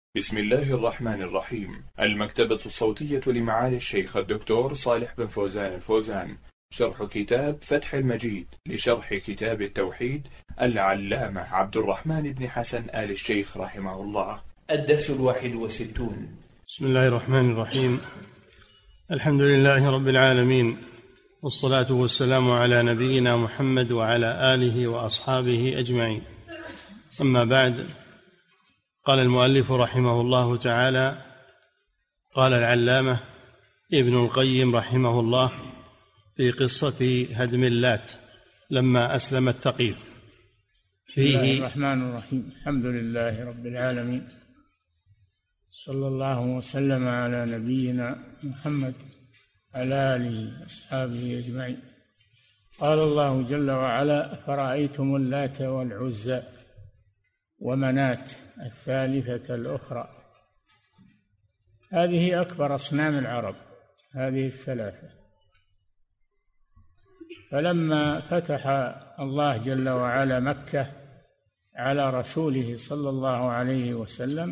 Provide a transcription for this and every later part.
بسم الله الرحمن الرحيم. المكتبة الصوتية لمعالي الشيخ الدكتور صالح بن فوزان الفوزان، شرح كتاب فتح المجيد لشرح كتاب التوحيد العلامة عبد الرحمن بن حسن آل الشيخ رحمه الله. الدرس 61. بسم الله الرحمن الرحيم. الحمد لله رب العالمين، والصلاة والسلام على نبينا محمد وعلى آله وأصحابه أجمعين. أما بعد، قال المؤلف رحمه الله تعالى: قال العلامة ابن القيم رحمه الله في قصة هدم اللات لما أسلم الثقيف فيه. بسم الله الرحمن الرحيم. الحمد لله رب العالمين، صلى الله وسلم على نبينا محمد على آله وأصحابه أجمعين. قال الله جل وعلا: فرأيتم اللات والعزى ومناة الثالثة الأخرى. هذه أكبر أصنام العرب، هذه الثلاثة. فلما فتح الله جل وعلا مكة على رسوله صلى الله عليه وسلم،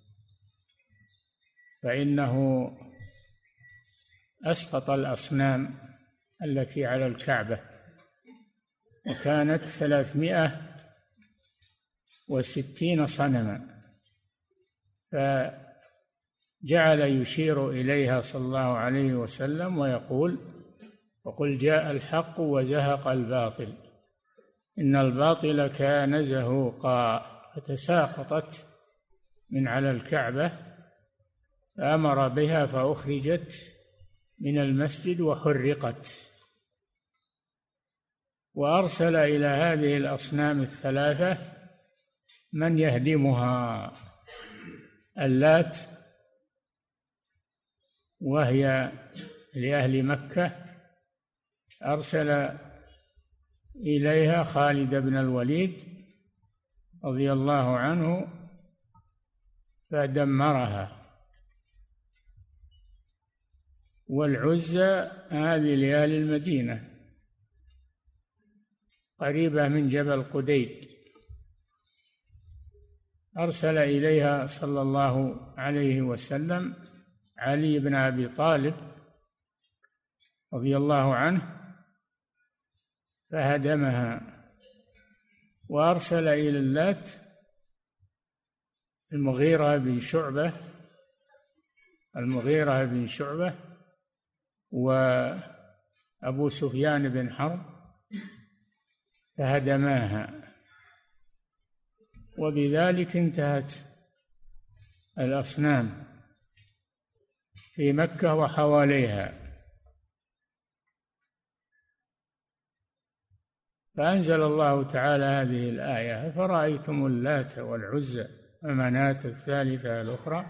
فإنه أسقط الأصنام التي على الكعبة، وكانت 360 صنما، فجعل يشير إليها صلى الله عليه وسلم ويقول: وقل جاء الحق وزهق الباطل إن الباطل كان زهوقا. فتساقطت من على الكعبة، فأمر بها فأخرجت من المسجد وحرقت، وأرسل إلى هذه الأصنام الثلاثة من يهدمها. اللات وهي لأهل مكة، أرسل إليها خالد بن الوليد رضي الله عنه فدمرها. والعزى هذه لأهل المدينة، قريبة من جبل قديد، أرسل إليها صلى الله عليه وسلم علي بن أبي طالب رضي الله عنه فهدمها. وأرسل إلى اللات المغيرة بن شعبة وأبو سفيان بن حرب فهدماها، وبذلك انتهت الأصنام في مكة وحواليها. فأنزل الله تعالى هذه الآية: فرأيتم اللات والعزى ومناة الثالثة الأخرى.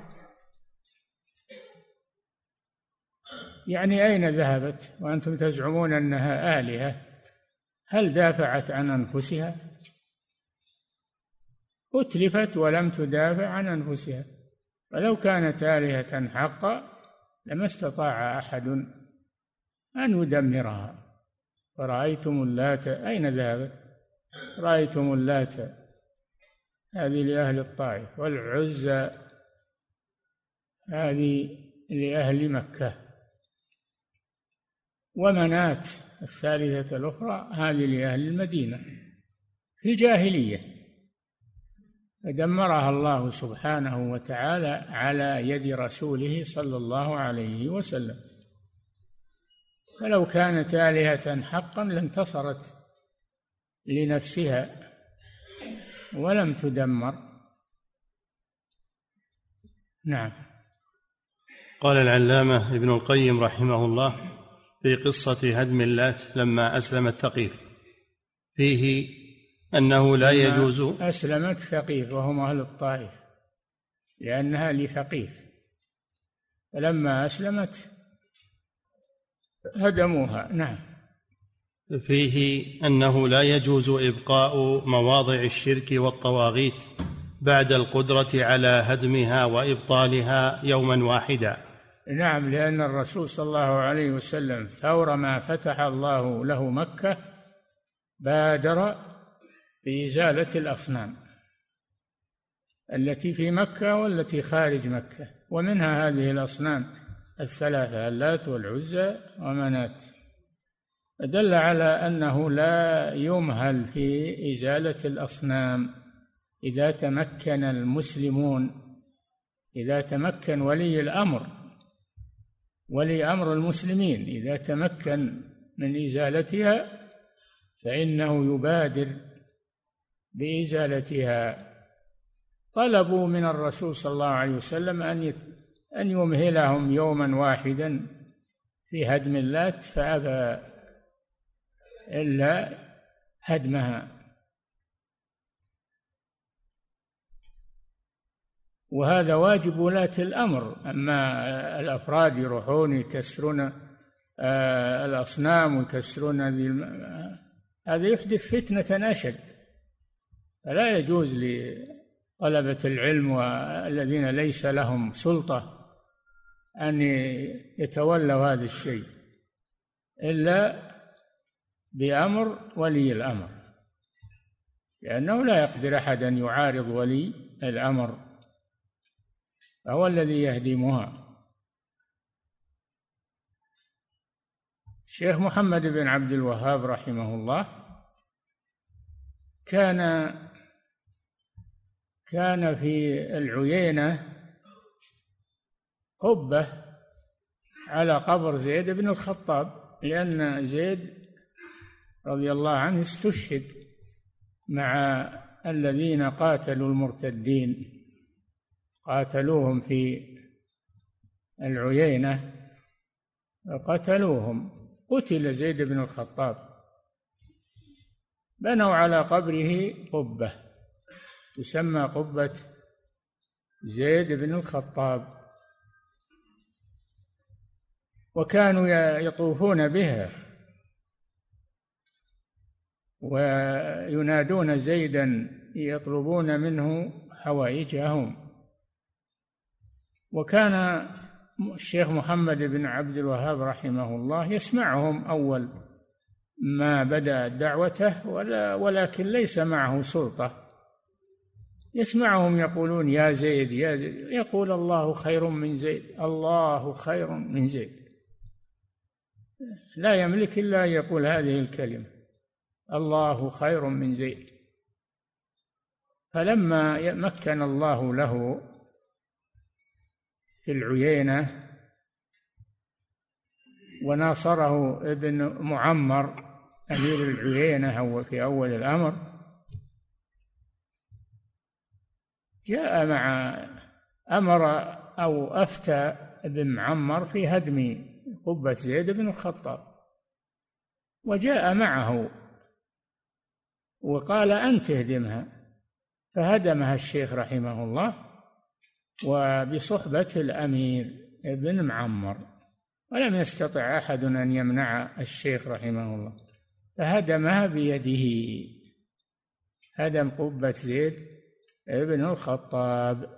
يعني أين ذهبت وأنتم تزعمون أنها آلهة؟ هل دافعت عن أنفسها؟ أتلفت ولم تدافع عن أنفسها. فلو كانت آلهة حقا لما استطاع أحد أن يدمرها. فرأيتم اللات، أين ذهبت؟ رأيتم اللات، هذه لأهل الطائف، والعزى هذه لأهل مكة، ومناة الثالثة الأخرى هذه لأهل المدينة في الجاهلية. فدمرها الله سبحانه وتعالى على يد رسوله صلى الله عليه وسلم. فلو كانت آلهة حقا لانتصرت لنفسها ولم تدمر. نعم. قال العلامة ابن القيم رحمه الله في قصة هدم اللات لما أسلم الثقيف فيه أنه لا يجوز. أسلمت ثقيف وهم أهل الطائف، لأنها لثقيف، فلما أسلمت هدموها. نعم. فيه أنه لا يجوز إبقاء مواضع الشرك والطواغيت بعد القدرة على هدمها وإبطالها يوما واحدا. نعم، لأن الرسول صلى الله عليه وسلم فور ما فتح الله له مكة بادر بإزالة الأصنام، التي في مكة والتي خارج مكة، ومنها هذه الأصنام الثلاثة، اللات والعزى ومنات. دل على أنه لا يمهل في إزالة الأصنام إذا تمكن المسلمون، إذا تمكن ولي أمر المسلمين إذا تمكن من إزالتها فإنه يبادر بإزالتها. طلبوا من الرسول صلى الله عليه وسلم أن يمهلهم يوما واحدا في هدم اللات، فأبى إلا هدمها. وهذا واجب ولاة الأمر. أما الأفراد يروحون يكسرون الأصنام ويكسرون هذا يحدث فتنة أشد. فلا يجوز لطلبة العلم والذين ليس لهم سلطة أن يتولوا هذا الشيء إلا بأمر ولي الأمر، لأنه لا يقدر أحد أن يعارض ولي الأمر، فهو الذي يهدمها. الشيخ محمد بن عبد الوهاب رحمه الله كان في العيينة قبة على قبر زيد بن الخطاب، لأن زيد رضي الله عنه استشهد مع الذين قاتلوا المرتدين، قاتلوهم في العيينة قتلوهم، قتل زيد بن الخطاب. بنوا على قبره قبة تسمى قبة زيد بن الخطاب، وكانوا يطوفون بها وينادون زيدا يطلبون منه حوائجهم. وكان الشيخ محمد بن عبد الوهاب رحمه الله يسمعهم أول ما بدأ دعوته، ولكن ليس معه سلطة، يسمعهم يقولون يا زيد يا زيد، يقول الله خير من زيد، الله خير من زيد، لا يملك إلا أن يقول هذه الكلمة، الله خير من زيد. فلما مكن الله له في العيينة وناصره ابن معمر أمير العيينة هو في أول الأمر، جاء أمر أو أفتى ابن معمر في هدم قبة زيد بن الخطاب، وجاء معه وقال أنت اهدمها، فهدمها الشيخ رحمه الله وبصحبة الأمير ابن معمر، ولم يستطع أحد أن يمنع الشيخ رحمه الله، فهدمها بيده، هدم قبة زيد ابن الخطاب.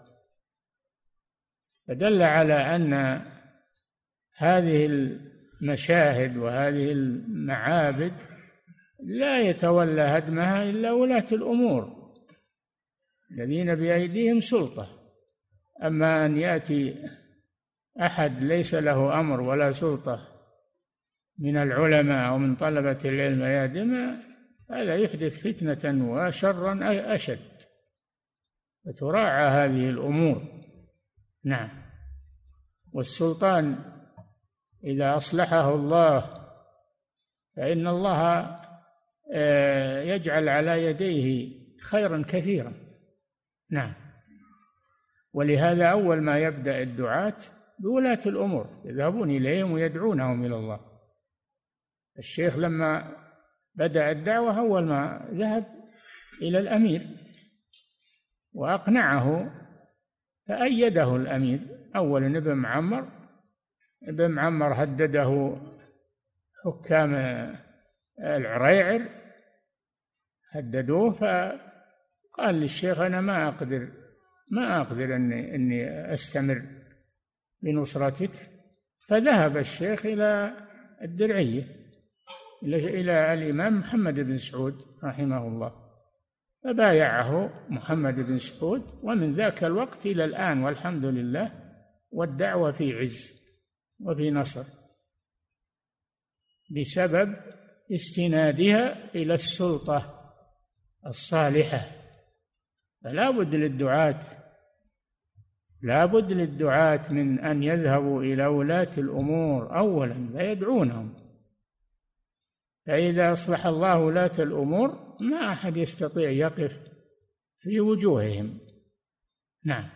فدل على أن هذه المشاهد وهذه المعابد لا يتولى هدمها إلا ولاة الأمور الذين بأيديهم سلطة. أما أن يأتي أحد ليس له أمر ولا سلطة من العلماء أو من طلبة العلم يهدمها، هذا يحدث فتنة وشرا أشد، فتراعى هذه الأمور. نعم. والسلطان إذا أصلحه الله فإن الله يجعل على يديه خيرا كثيرا. نعم. ولهذا أول ما يبدأ الدعاة بولاة الأمور، يذهبون إليهم ويدعونهم إلى الله. الشيخ لما بدأ الدعوة أول ما ذهب إلى الأمير وأقنعه فأيده الأمير. أولا ابن معمر هدده حكام العريعر، هددوه، فقال للشيخ أنا ما أقدر أني أستمر بنصرتك. فذهب الشيخ إلى الدرعية إلى الإمام محمد بن سعود رحمه الله، فبايعه محمد بن سعود، ومن ذاك الوقت إلى الآن والحمد لله، والدعوة في عز وفي نصر بسبب استنادها إلى السلطة الصالحة. فلا بد للدعاة من أن يذهبوا إلى ولاة الأمور أولا فيدعونهم، فإذا أصلح الله ولاة الأمور ما أحد يستطيع يقف في وجوههم. نعم.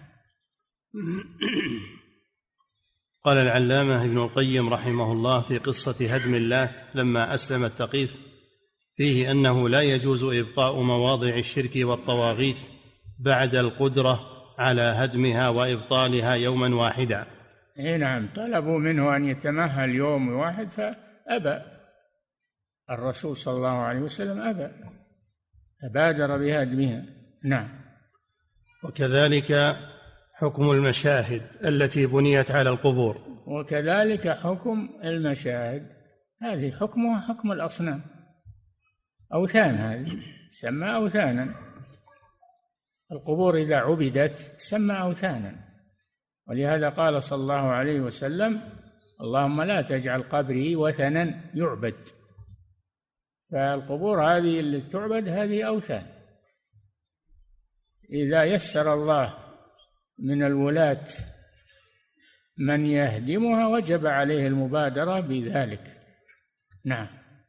قال العلامة ابن القيم رحمه الله في قصة هدم اللات لما أسلم الثقيف فيه أنه لا يجوز إبقاء مواضع الشرك والطواغيت بعد القدرة على هدمها وإبطالها يوما واحدا. نعم، طلبوا منه أن يتمهل يوم واحد فأبى، الرسول صلى الله عليه وسلم أبى، فبادر بهدمها. نعم. وكذلك حكم المشاهد التي بنيت على القبور. وكذلك حكم المشاهد، هذه حكمها حكم الأصنام، أوثان، هذه تسمى أوثانا. القبور إذا عبدت تسمى أوثانا، ولهذا قال صلى الله عليه وسلم: اللهم لا تجعل قبري وثنا يعبد. فالقبور هذه اللي تعبد هذه أوثان. إذا يسر الله من الولاة من يهدمها وجب عليه المبادرة بذلك. نعم.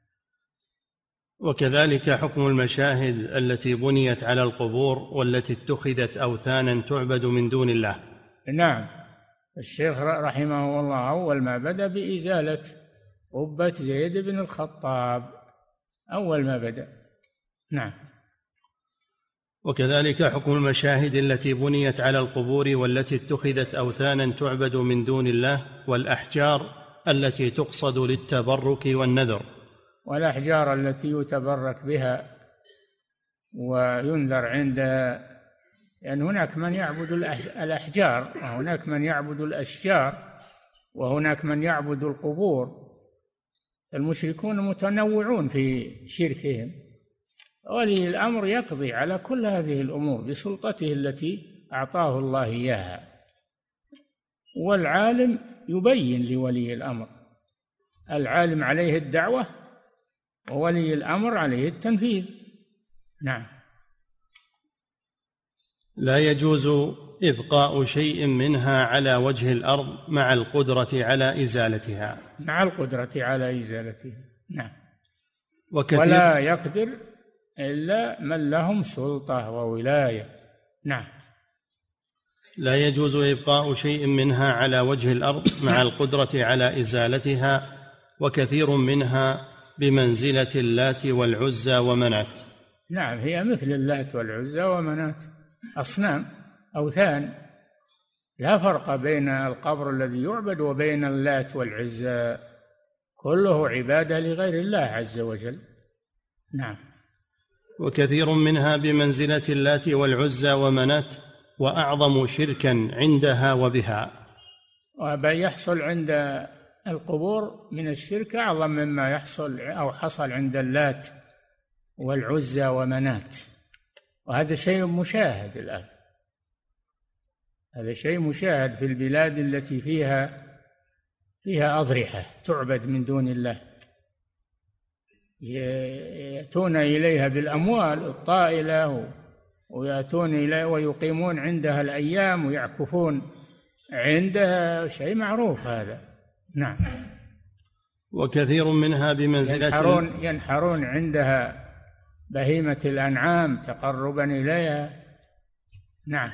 وكذلك حكم المشاهد التي بنيت على القبور والتي اتخذت أوثانا تعبد من دون الله. نعم. الشيخ رحمه الله أول ما بدأ بإزالة قبة زيد بن الخطاب، أول ما بدأ. نعم. وكذلك حكم المشاهد التي بنيت على القبور والتي اتخذت أوثانا تعبد من دون الله، والأحجار التي تقصد للتبرك والنذر. والأحجار التي يتبرك بها وينذر عندها، لأن هناك من يعبد الأحجار، وهناك من يعبد الأشجار، وهناك من يعبد القبور. المشركون متنوعون في شركهم. ولي الأمر يقضي على كل هذه الأمور بسلطته التي أعطاه الله إياها، والعالم يبين لولي الأمر. العالم عليه الدعوة، وولي الأمر عليه التنفيذ. نعم. لا يجوز إبقاء شيء منها على وجه الأرض مع القدرة على إزالتها. مع القدرة على إزالتها. نعم. ولا يقدر إلا من لهم سلطة وولاية. نعم. لا يجوز إبقاء شيء منها على وجه الأرض مع القدرة على إزالتها، وكثير منها بمنزلة اللات والعزى ومنات. نعم، هي مثل اللات والعزى ومنات، أصنام، أوثان، لا فرق بين القبر الذي يعبد وبين اللات والعزى، كله عبادة لغير الله عز وجل. نعم. وكثير منها بمنزلة اللات والعزى ومنات، وأعظم شركا عندها وبها. ويحصل عند القبور من الشرك أعظم مما يحصل أو حصل عند اللات والعزى ومنات، وهذا شيء مشاهد الآن، هذا شيء مشاهد في البلاد التي فيها أضرحة تعبد من دون الله، يأتون إليها بالأموال الطائلة، ويأتون إليها ويقيمون عندها الأيام ويعكفون عندها، شيء معروف هذا. نعم. وكثير منها بمنزلة ينحرون عندها بهيمة الأنعام تقربا إليها. نعم.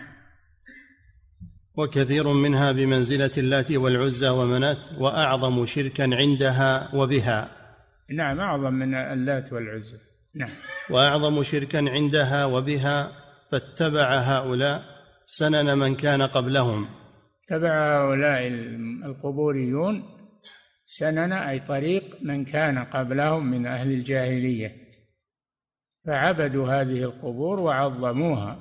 وكثير منها بمنزلة اللات والعزى ومنات، وأعظم شركا عندها وبها. نعم، أعظم من اللات والعزى. نعم. وأعظم شركا عندها وبها، فاتبع هؤلاء سنن من كان قبلهم. تبع هؤلاء القبوريون سنن، أي طريق من كان قبلهم من أهل الجاهلية، فعبدوا هذه القبور وعظموها،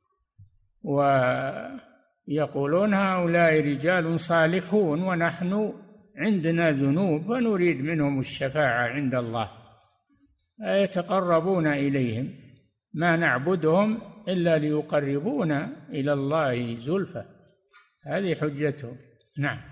ويقولون هؤلاء رجال صالحون ونحن عندنا ذنوب ونريد منهم الشفاعة عند الله، يتقربون إليهم ما نعبدهم إلا ليقربونا إلى الله زلفى، هذه حجتهم. نعم.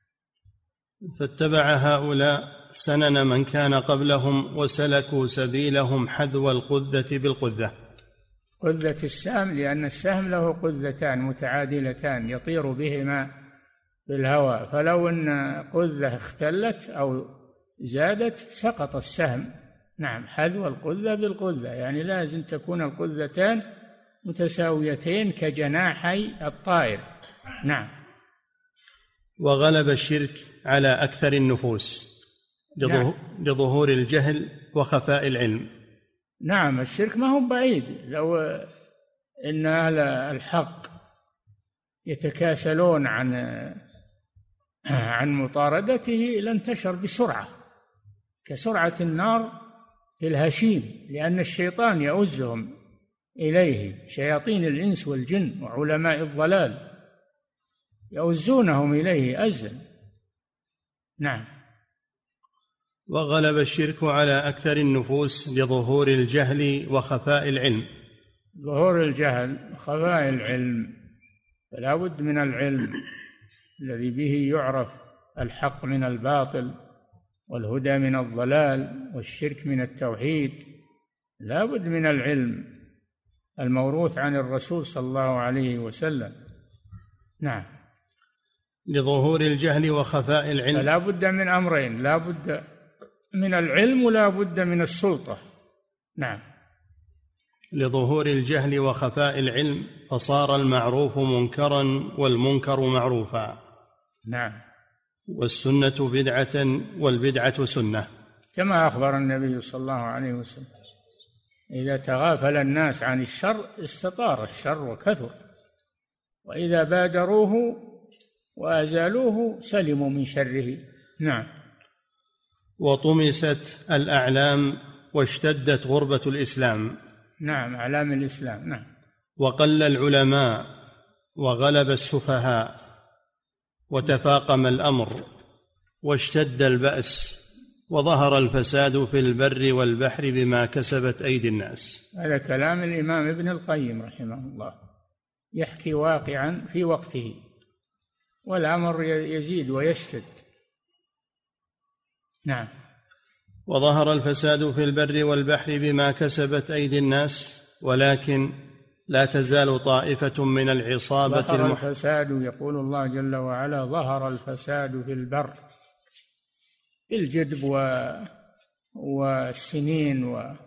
فاتبع هؤلاء سنن من كان قبلهم وسلكوا سبيلهم حذو القذة بالقذة. قذة السهم، لأن السهم له قذتان متعادلتان يطير بهما بالهواء، فلو أن قذة اختلت أو زادت سقط السهم. نعم، حذو القذة بالقذة، يعني لازم تكون القذتان متساويتين كجناحي الطائر. نعم. وغلب الشرك على أكثر النفوس لظهور الجهل وخفاء العلم. نعم، الشرك ما هو بعيد، لو إن أهل الحق يتكاسلون عن مطاردته لانتشر بسرعة كسرعة النار في الهشيم، لأن الشيطان يؤزهم إليه، شياطين الإنس والجن وعلماء الضلال يؤزونهم إليه أزا. نعم. وغلب الشرك على أكثر النفوس لظهور الجهل وخفاء العلم. ظهور الجهل وخفاء العلم، فلا بد من العلم الذي به يعرف الحق من الباطل والهدى من الضلال والشرك من التوحيد. لا بد من العلم الموروث عن الرسول صلى الله عليه وسلم. نعم. لظهور الجهل وخفاء العلم، فلا بد من أمرين، لا بد من العلم ولا بد من السلطة. نعم. لظهور الجهل وخفاء العلم فصار المعروف منكرا والمنكر معروفا. نعم. والسنة بدعة والبدعة سنة، كما أخبر النبي صلى الله عليه وسلم: إذا تغافل الناس عن الشر استطار الشر وكثر، وإذا بادروه وأزالوه سلموا من شره. نعم. وطمست الأعلام واشتدت غربة الإسلام. نعم، أعلام الإسلام. نعم. وقل العلماء وغلب السفهاء وتفاقم الأمر واشتد البأس وظهر الفساد في البر والبحر بما كسبت أيدي الناس. هذا كلام الإمام ابن القيم رحمه الله، يحكي واقعا في وقته، والأمر يزيد ويشتد. نعم. وظهر الفساد في البر والبحر بما كسبت أيدي الناس، ولكن لا تزال طائفة من العصابة ظهر الفساد، يقول الله جل وعلا: ظهر الفساد في البر، بالجدب والسنين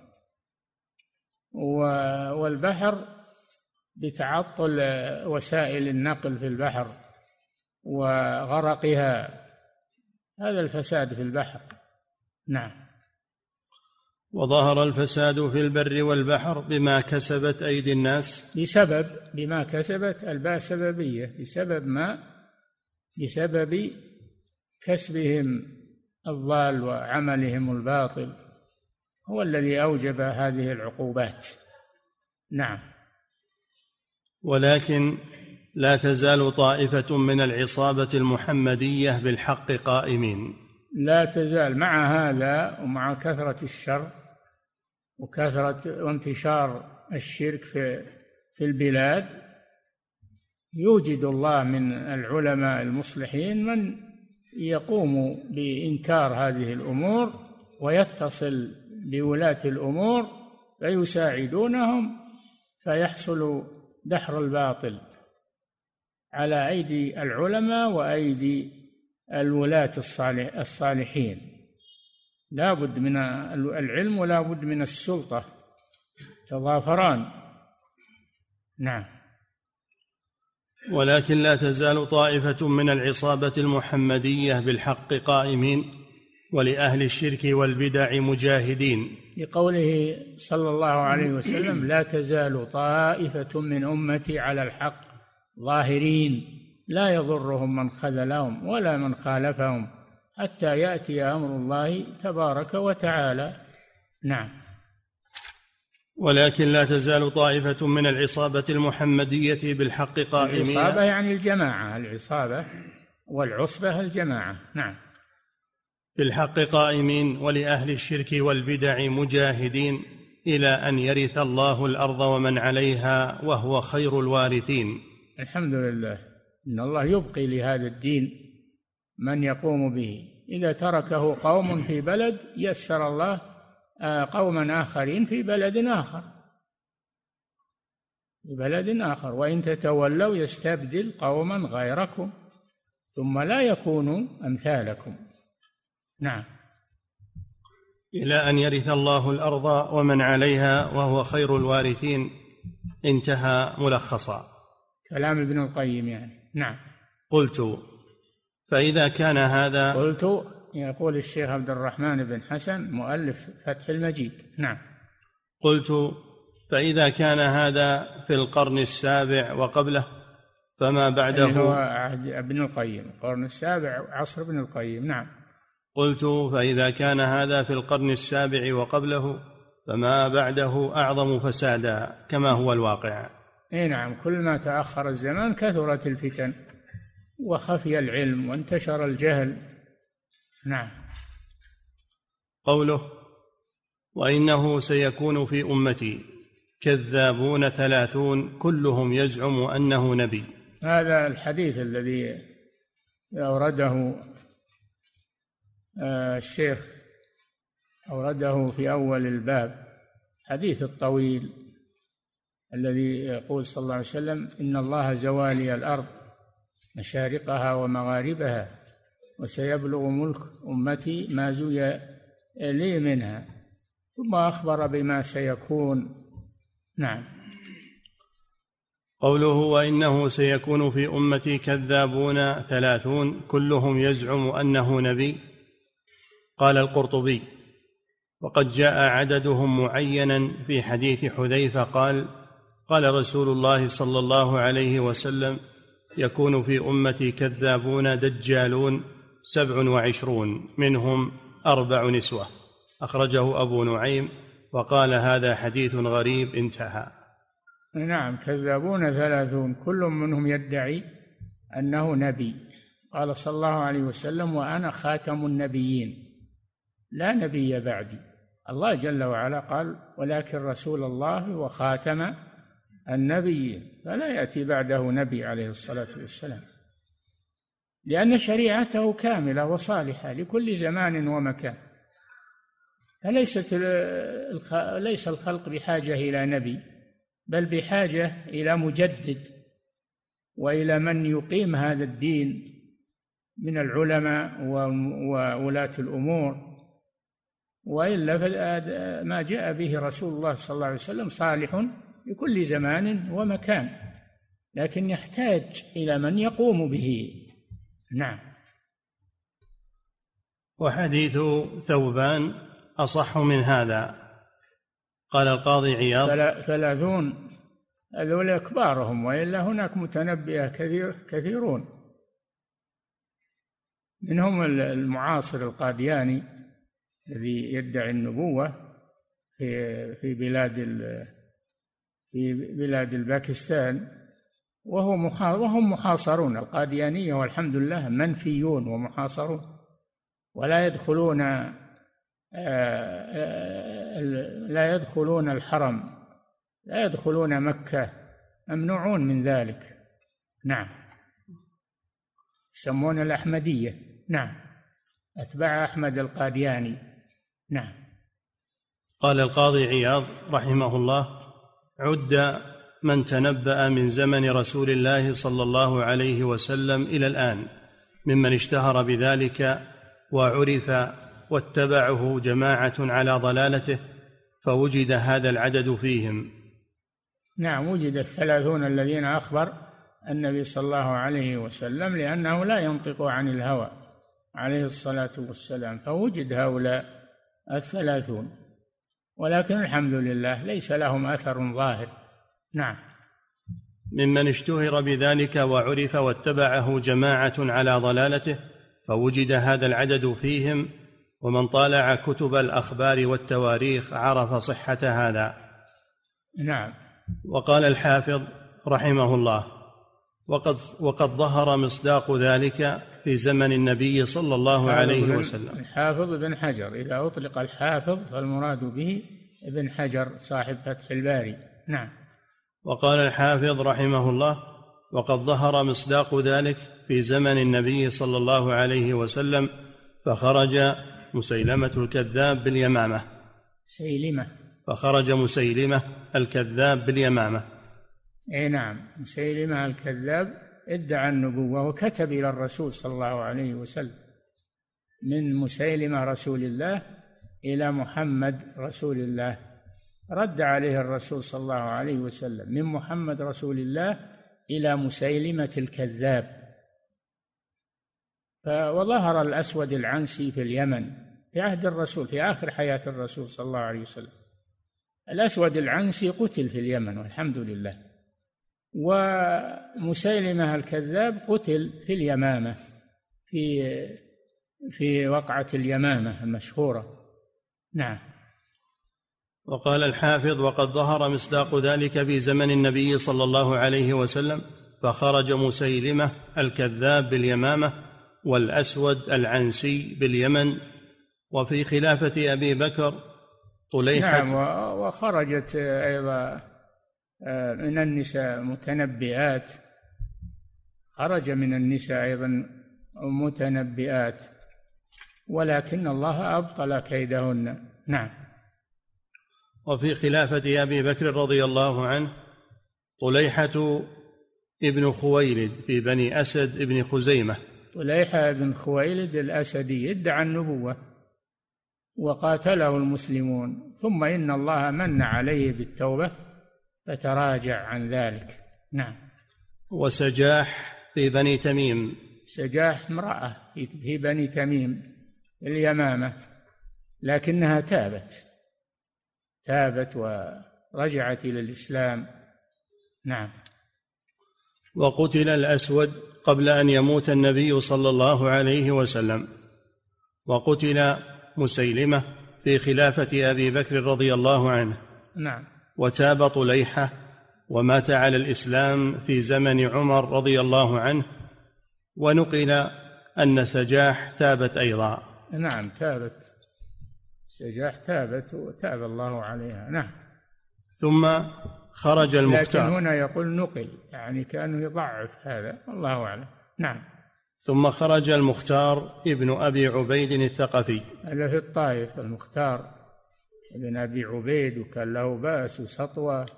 والبحر بتعطل وسائل النقل في البحر وغرقها، هذا الفساد في البحر. نعم. وظهر الفساد في البر والبحر بما كسبت أيدي الناس، بما كسبت، الباء سببية، بسبب كسبهم الضال وعملهم الباطل، هو الذي أوجب هذه العقوبات. نعم. ولكن لا تزال طائفة من العصابة المحمدية بالحق قائمين. لا تزال، مع هذا ومع كثرة الشر وكثرة وانتشار الشرك في البلاد، يوجد الله من العلماء المصلحين من يقوم بإنكار هذه الأمور ويتصل بولاة الأمور فيساعدونهم، فيحصل دحر الباطل على أيدي العلماء وأيدي الولاة الصالحين. لا بد من العلم ولا بد من السلطة، تضافران. نعم. ولكن لا تزال طائفة من العصابة المحمدية بالحق قائمين، ولأهل الشرك والبدع مجاهدين، لقوله صلى الله عليه وسلم: لا تزال طائفة من أمتي على الحق ظاهرين لا يضرهم من خذلهم ولا من خالفهم حتى يأتي أمر الله تبارك وتعالى. نعم. ولكن لا تزال طائفة من العصابة المحمدية بالحق قائمين. العصابة يعني الجماعة، العصابة والعصبة الجماعة. نعم. بالحق قائمين، ولأهل الشرك والبدع مجاهدين، إلى أن يرث الله الأرض ومن عليها وهو خير الوارثين. الحمد لله إن الله يبقي لهذا الدين من يقوم به. إذا تركه قوم في بلد يسر الله قوما آخرين في بلد آخر وإن تتولوا يستبدل قوما غيركم ثم لا يكونوا أمثالكم. نعم. إلى أن يرث الله الأرض ومن عليها وهو خير الوارثين. انتهى ملخصا. كلام ابن القيم يعني. نعم. قلت فإذا كان هذا. قلت يقول الشيخ عبد الرحمن بن حسن مؤلف فتح المجيد. نعم. قلت فإذا كان هذا في القرن السابع وقبله فما بعده. هو عهد ابن القيم، القرن السابع عصر ابن القيم. نعم. قلت فإذا كان هذا في القرن السابع وقبله فما بعده أعظم فسادا كما هو الواقع. نعم. كل ما تأخر الزمان كثرت الفتن وخفي العلم وانتشر الجهل. نعم. قوله وإنه سيكون في أمتي كذابون 30 كلهم يزعم أنه نبي. هذا الحديث الذي أورده الشيخ أورده في أول الباب، حديث الطويل الذي يقول صلى الله عليه وسلم إن الله زوالي الأرض مشارقها ومغاربها وسيبلغ ملك أمتي ما زوي لي منها، ثم أخبر بما سيكون. نعم. قوله وإنه سيكون في أمتي كذابون 30 كلهم يزعم أنه نبي. قال القرطبي وقد جاء عددهم معينا في حديث حذيفة قال رسول الله صلى الله عليه وسلم يكون في أمتي كذابون دجالون 27 منهم 4 نسوة. أخرجه أبو نعيم وقال هذا حديث غريب. انتهى. نعم. كذابون 30 كل منهم يدعي أنه نبي. قال صلى الله عليه وسلم وأنا خاتم النبيين لا نبي بعدي. الله جل وعلا قال ولكن رسول الله وخاتم النبيين، فلا يأتي بعده نبي عليه الصلاة والسلام، لأن شريعته كاملة وصالحة لكل زمان ومكان. ليس الخلق بحاجة إلى نبي، بل بحاجة إلى مجدد وإلى من يقيم هذا الدين من العلماء وولاة الأمور، وإلا ما جاء به رسول الله صلى الله عليه وسلم صالح لكل زمان ومكان، لكن يحتاج إلى من يقوم به. نعم. وحديث ثوبان أصح من هذا. قال القاضي عياض 30 هذول كبارهم، وإلا هناك متنبئة كثيرون، منهم المعاصر القادياني الذي يدعي النبوة في بلاد الباكستان، وهم محاصرون. القاديانية والحمد لله منفيون ومحاصرون، ولا يدخلون الحرم، لا يدخلون مكة، ممنوعون من ذلك. نعم. يسمون الأحمدية. نعم. أتباع أحمد القادياني. نعم. قال القاضي عياض رحمه الله عد من تنبأ من زمن رسول الله صلى الله عليه وسلم إلى الآن ممن اشتهر بذلك وعرف واتبعه جماعة على ضلالته، فوجد هذا العدد فيهم. نعم. وجد 30 الذين أخبر النبي صلى الله عليه وسلم، لأنه لا ينطق عن الهوى عليه الصلاة والسلام، فوجد هؤلاء 30، ولكن الحمد لله ليس لهم أثر ظاهر. نعم. ممن اشتهر بذلك وعرف واتبعه جماعة على ضلالته، فوجد هذا العدد فيهم، ومن طالع كتب الأخبار والتواريخ عرف صحة هذا. نعم. وقال الحافظ رحمه الله وقد ظهر مصداق ذلك في زمن النبي صلى الله عليه وسلم. الحافظ بن حجر، إذا أطلق الحافظ فالمراد به ابن حجر صاحب فتح الباري. نعم. وقال الحافظ رحمه الله: وقد ظهر مصداق ذلك في زمن النبي صلى الله عليه وسلم، فخرج مسيلمة الكذاب باليمامة. فخرج مسيلمة الكذاب باليمامة. اي نعم، مسيلمة الكذاب ادعى النبوة وكتب إلى الرسول صلى الله عليه وسلم: من مسيلمة رسول الله إلى محمد رسول الله. رد عليه الرسول صلى الله عليه وسلم: من محمد رسول الله إلى مسيلمة الكذاب. وظهر الأسود العنسي في اليمن في عهد الرسول، في آخر حياة الرسول صلى الله عليه وسلم. الأسود العنسي قتل في اليمن والحمد لله، ومسيلمة الكذاب قتل في اليمامة في وقعة اليمامة المشهورة. نعم. وقال الحافظ: وقد ظهر مصداق ذلك في زمن النبي صلى الله عليه وسلم، فخرج مسيلمة الكذاب باليمامة والأسود العنسي باليمن، وفي خلافة أبي بكر طليحة. نعم. وخرجت أيضا من النساء متنبئات، خرج من النساء أيضا متنبئات، ولكن الله أبطل كيدهن. نعم. وفي خلافة أبي بكر رضي الله عنه طليحة ابن خويلد في بني أسد ابن خزيمة. طليحة بن خويلد الأسدي ادعى النبوة وقاتله المسلمون، ثم إن الله من عليه بالتوبة فتراجع عن ذلك. نعم. وسجاح في بني تميم. سجاح امرأة في بني تميم اليمامة، لكنها تابت ورجعت إلى الإسلام. نعم. وقتل الأسود قبل أن يموت النبي صلى الله عليه وسلم. وقتل مسيلمة في خلافة أبي بكر رضي الله عنه. نعم. وتاب طليحة ومات على الإسلام في زمن عمر رضي الله عنه. ونقل أن سجاح تابت أيضا. نعم، تابت سجاح، تابت وتاب الله عليها. نعم. ثم خرج المختار. لكن هنا يقول نقل، يعني كانوا يضعف هذا، الله أعلم. نعم. ثم خرج المختار ابن أبي عبيد الثقفي. هذا في الطائف، المختار ابن أبي عبيد، وكان له بأس وسطوة،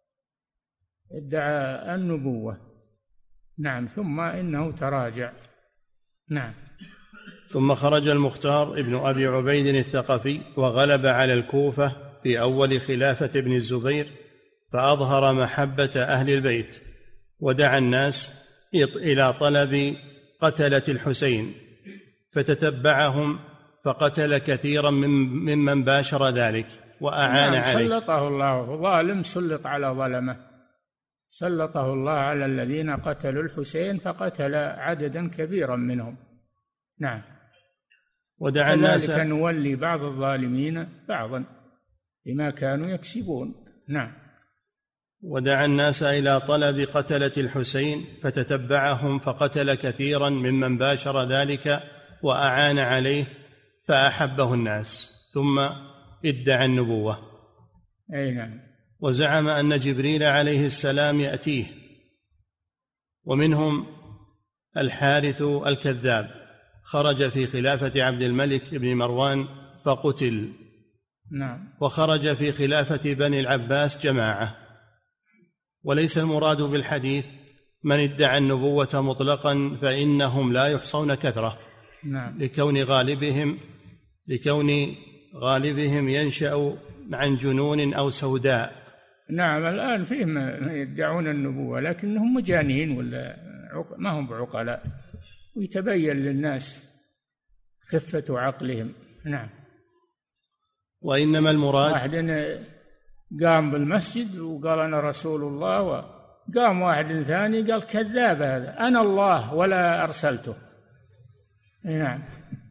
ادعى النبوة. نعم. ثم إنه تراجع. نعم. ثم خرج المختار ابن أبي عبيد الثقفي وغلب على الكوفة في أول خلافة ابن الزبير، فأظهر محبة أهل البيت، ودعا الناس إلى طلب قتلة الحسين، فتتبعهم فقتل كثيرا ممن باشر ذلك وأعان عليه. سلطه الله، ظالم سلط على ظلمه، سلطه الله على الذين قتلوا الحسين فقتل عددا كبيرا منهم. نعم. ودعا الناس، كذلك نولي بعض الظالمين بعضا بما كانوا يكسبون. نعم. ودعا الناس إلى طلب قتلة الحسين، فتتبعهم فقتل كثيرا ممن باشر ذلك وأعان عليه، فأحبه الناس، ثم ادعى النبوة. أي نعم. وزعم أن جبريل عليه السلام يأتيه. ومنهم الحارث الكذاب، خرج في خلافة عبد الملك بن مروان فقتل. نعم. وخرج في خلافة بني العباس جماعة. وليس المراد بالحديث من ادعى النبوة مطلقا، فإنهم لا يحصون كثرة. نعم. لكون غالبهم ينشأ عن جنون أو سوداء. نعم. الآن فيهم يدعون النبوة لكنهم مجانين ولا ما هم بعقلاء، ويتبين للناس خفة عقلهم. نعم. وإنما المراد، واحد قام بالمسجد وقال أنا رسول الله، وقام واحد ثاني قال كذاب هذا، أنا الله ولا أرسلته. نعم.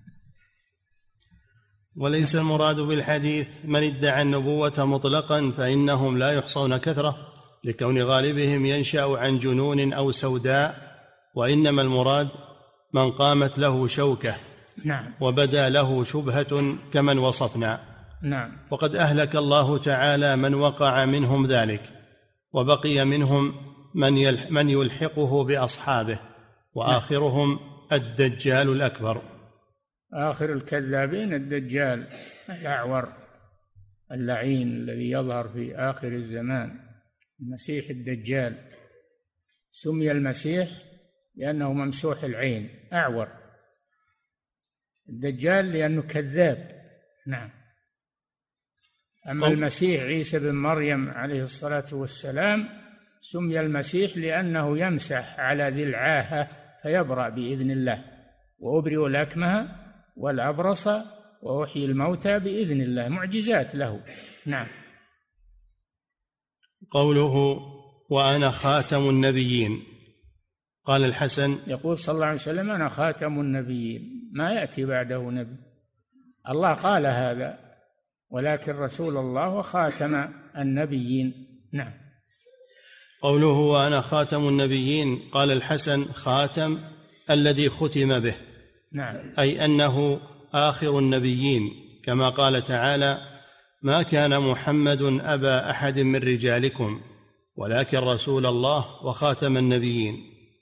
وليس المراد بالحديث من ادعى النبوة مطلقا، فإنهم لا يحصون كثرة لكون غالبهم ينشأ عن جنون أو سوداء، وإنما المراد من قامت له شوكة. نعم. وبدا له شبهة كمن وصفنا. نعم. وقد أهلك الله تعالى من وقع منهم ذلك، وبقي منهم من يلحقه بأصحابه، وآخرهم الدجال الأكبر. آخر الكذابين الدجال الأعور اللعين الذي يظهر في آخر الزمان، المسيح الدجال. سمي المسيح لأنه ممسوح العين أعور، الدجال لأنه كذاب. نعم. أما المسيح عيسى بن مريم عليه الصلاة والسلام سمي المسيح لأنه يمسح على ذي العاهة فيبرأ بإذن الله، وأبرئ الأكمه والأبرص وأحيي الموتى بإذن الله، معجزات له. نعم. قوله وأنا خاتم النبيين، قال الحسن يقول صلى الله عليه وسلم أنا خاتم النبيين، ما يأتي بعده نبي. الله قال هذا، ولكن رسول الله وخاتم النبيين. نعم. قوله وأنا خاتم النبيين، قال الحسن خاتم الذي ختم به. نعم. أي أنه آخر النبيين، كما قال تعالى ما كان محمد أبا أحد من رجالكم ولكن رسول الله وخاتم النبيين.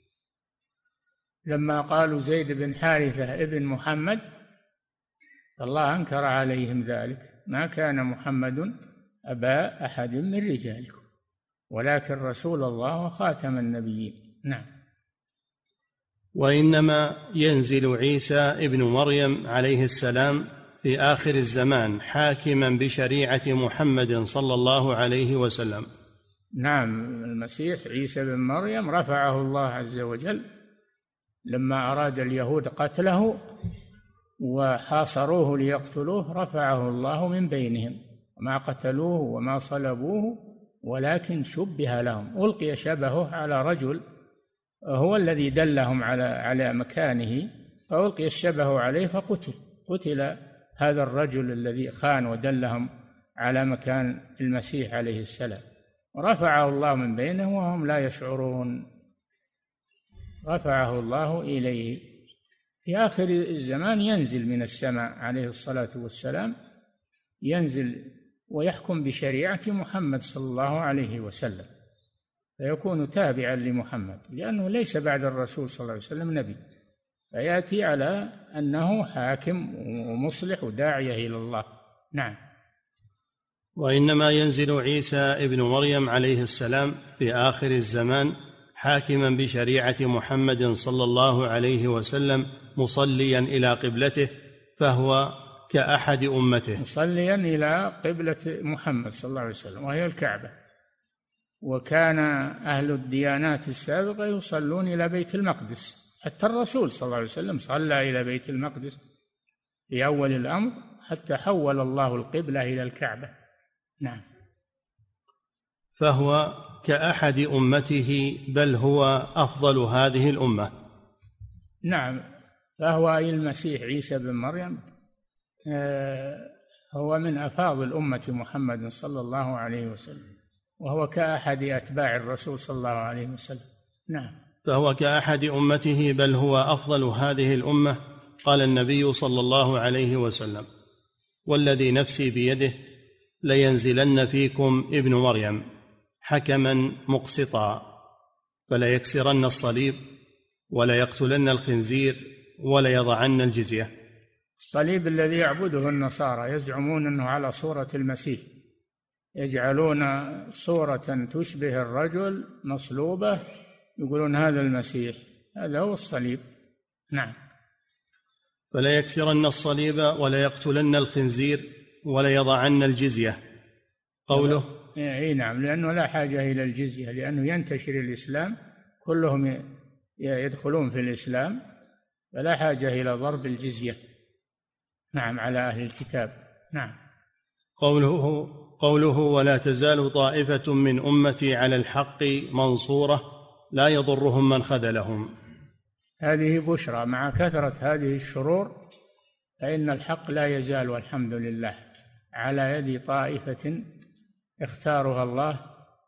لما قالوا زيد بن حارثة ابن محمد الله أنكر عليهم ذلك، ما كان محمد أبا أحد من رجالكم ولكن رسول الله وخاتم النبيين. نعم. وإنما ينزل عيسى ابن مريم عليه السلام في آخر الزمان حاكما بشريعة محمد صلى الله عليه وسلم. نعم. المسيح عيسى بن مريم رفعه الله عز وجل لما أراد اليهود قتله وحاصروه ليقتلوه، رفعه الله من بينهم، ما قتلوه وما صلبوه ولكن شبه لهم، ألقي شبهه على رجل هو الذي دلهم على مكانه، فألقي الشبه عليه قتل هذا الرجل الذي خان ودلهم على مكان المسيح عليه السلام، رفعه الله من بينهم وهم لا يشعرون، رفعه الله إليه. في آخر الزمان ينزل من السماء عليه الصلاة والسلام، ينزل ويحكم بشريعة محمد صلى الله عليه وسلم، فيكون تابعا لمحمد لأنه ليس بعد الرسول صلى الله عليه وسلم نبي، فيأتي على أنه حاكم ومصلح وداعية إلى الله. نعم. وإنما ينزل عيسى ابن مريم عليه السلام في آخر الزمان حاكما بشريعة محمد صلى الله عليه وسلم مصليا إلى قبلته، فهو كأحد أمته، مصليا إلى قبلة محمد صلى الله عليه وسلم وهي الكعبة. وكان أهل الديانات السابقة يصلون إلى بيت المقدس، حتى الرسول صلى الله عليه وسلم صلى إلى بيت المقدس في أول الأمر حتى حول الله القبلة إلى الكعبة. نعم. فهو كأحد أمته بل هو أفضل هذه الأمة. نعم. فهو أي المسيح عيسى بن مريم هو من أفاضل أمة محمد صلى الله عليه وسلم، وهو كأحد أتباع الرسول صلى الله عليه وسلم. نعم. فهو كأحد أمته بل هو أفضل هذه الأمة. قال النبي صلى الله عليه وسلم والذي نفسي بيده لينزلن فيكم ابن مريم حكما مقسطا فلا يكسرن الصليب ولا يقتلن الخنزير ولا يضعن الجزية. الصليب الذي يعبده النصارى يزعمون أنه على صورة المسيح، يجعلون صورة تشبه الرجل مصلوبة يقولون هذا المسيح، هذا هو الصليب. نعم. فلا يكسرن الصليب ولا يقتلن الخنزير ولا يضعن الجزية. قوله اي نعم، لأنه لا حاجة إلى الجزية، لأنه ينتشر الإسلام، كلهم يدخلون في الإسلام، فلا حاجة إلى ضرب الجزية. نعم، على أهل الكتاب. نعم. قوله ولا تزال طائفة من أمتي على الحق منصورة لا يضرهم من خذلهم. هذه بشرى، مع كثرة هذه الشرور فإن الحق لا يزال والحمد لله على يد طائفة اختارها الله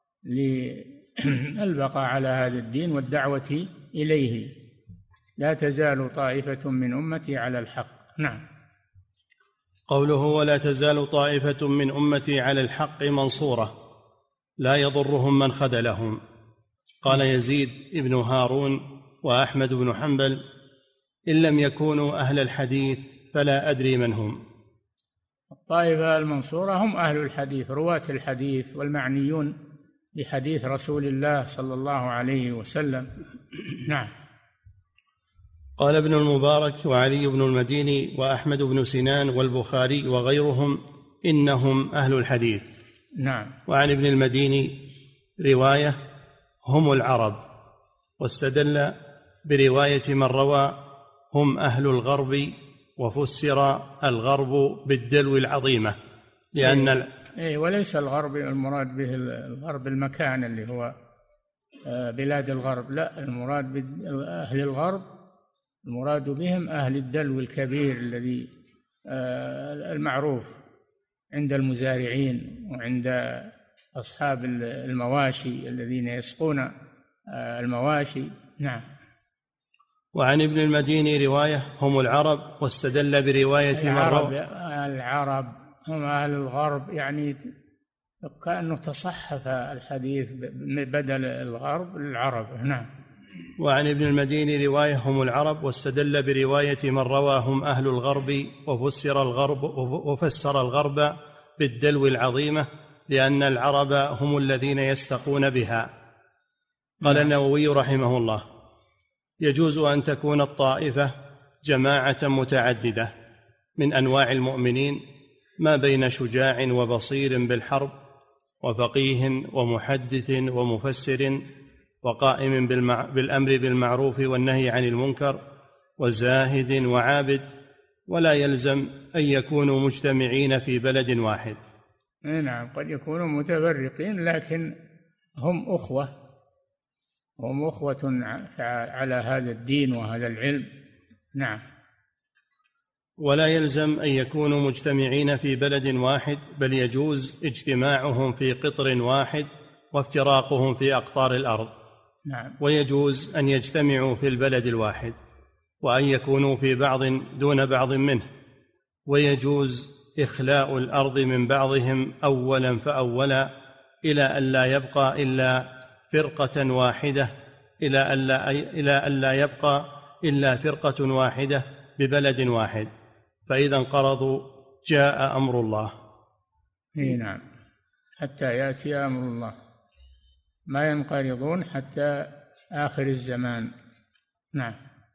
للبقاء على هذا الدين والدعوة إليه. لا تزال طائفة من أمتي على الحق. نعم. قوله ولا تزال طائفة من أمتي على الحق منصورة لا يضرهم من خذلهم. قال يزيد بن هارون وأحمد بن حنبل إن لم يكونوا أهل الحديث فلا أدري من هم. الطائفة المنصورة هم أهل الحديث، رواة الحديث والمعنيون بحديث رسول الله صلى الله عليه وسلم. نعم. قال ابن المبارك وعلي بن المديني وأحمد بن سنان والبخاري وغيرهم إنهم أهل الحديث. نعم. وعن ابن المديني رواية هم العرب، واستدل برواية من روى هم أهل الغرب، وفسر الغرب بالدلو العظيمة لأن وليس الغرب المراد به الغرب المكان اللي هو بلاد الغرب، لا، المراد بأهل الغرب المراد بهم أهل الدلو الكبير الذي المعروف عند المزارعين وعند أصحاب المواشي الذين يسقون المواشي. نعم. وعن ابن المديني رواية هم العرب، واستدل برواية العرب هم أهل الغرب، يعني كأنه تصحف الحديث بدل الغرب العرب. نعم. وعن ابن المديني رواية هم العرب، واستدل برواية من روى هم أهل الغرب، وفسر الغرب بالدلو العظيمة لأن العرب هم الذين يستقون بها. قال النووي رحمه الله يجوز أن تكون الطائفة جماعة متعددة من أنواع المؤمنين ما بين شجاع وبصير بالحرب وفقيه ومحدث ومفسر وقائم بالأمر بالمعروف والنهي عن المنكر وزاهد وعابد، ولا يلزم أن يكونوا مجتمعين في بلد واحد. نعم، قد يكونوا متفرقين لكن هم أخوة على هذا الدين وهذا العلم. نعم. ولا يلزم أن يكونوا مجتمعين في بلد واحد، بل يجوز اجتماعهم في قطر واحد وافتراقهم في أقطار الأرض. نعم. ويجوز أن يجتمعوا في البلد الواحد وأن يكونوا في بعض دون بعض منه، ويجوز إخلاء الأرض من بعضهم أولا فأولا إلى أن لا يبقى إلا فرقة واحدة إلى أن لا يبقى إلا فرقة واحدة ببلد واحد، فإذا انقرضوا جاء أمر الله. نعم، حتى يأتي أمر الله، ما ينقرضون حتى آخر الزمان. نعم.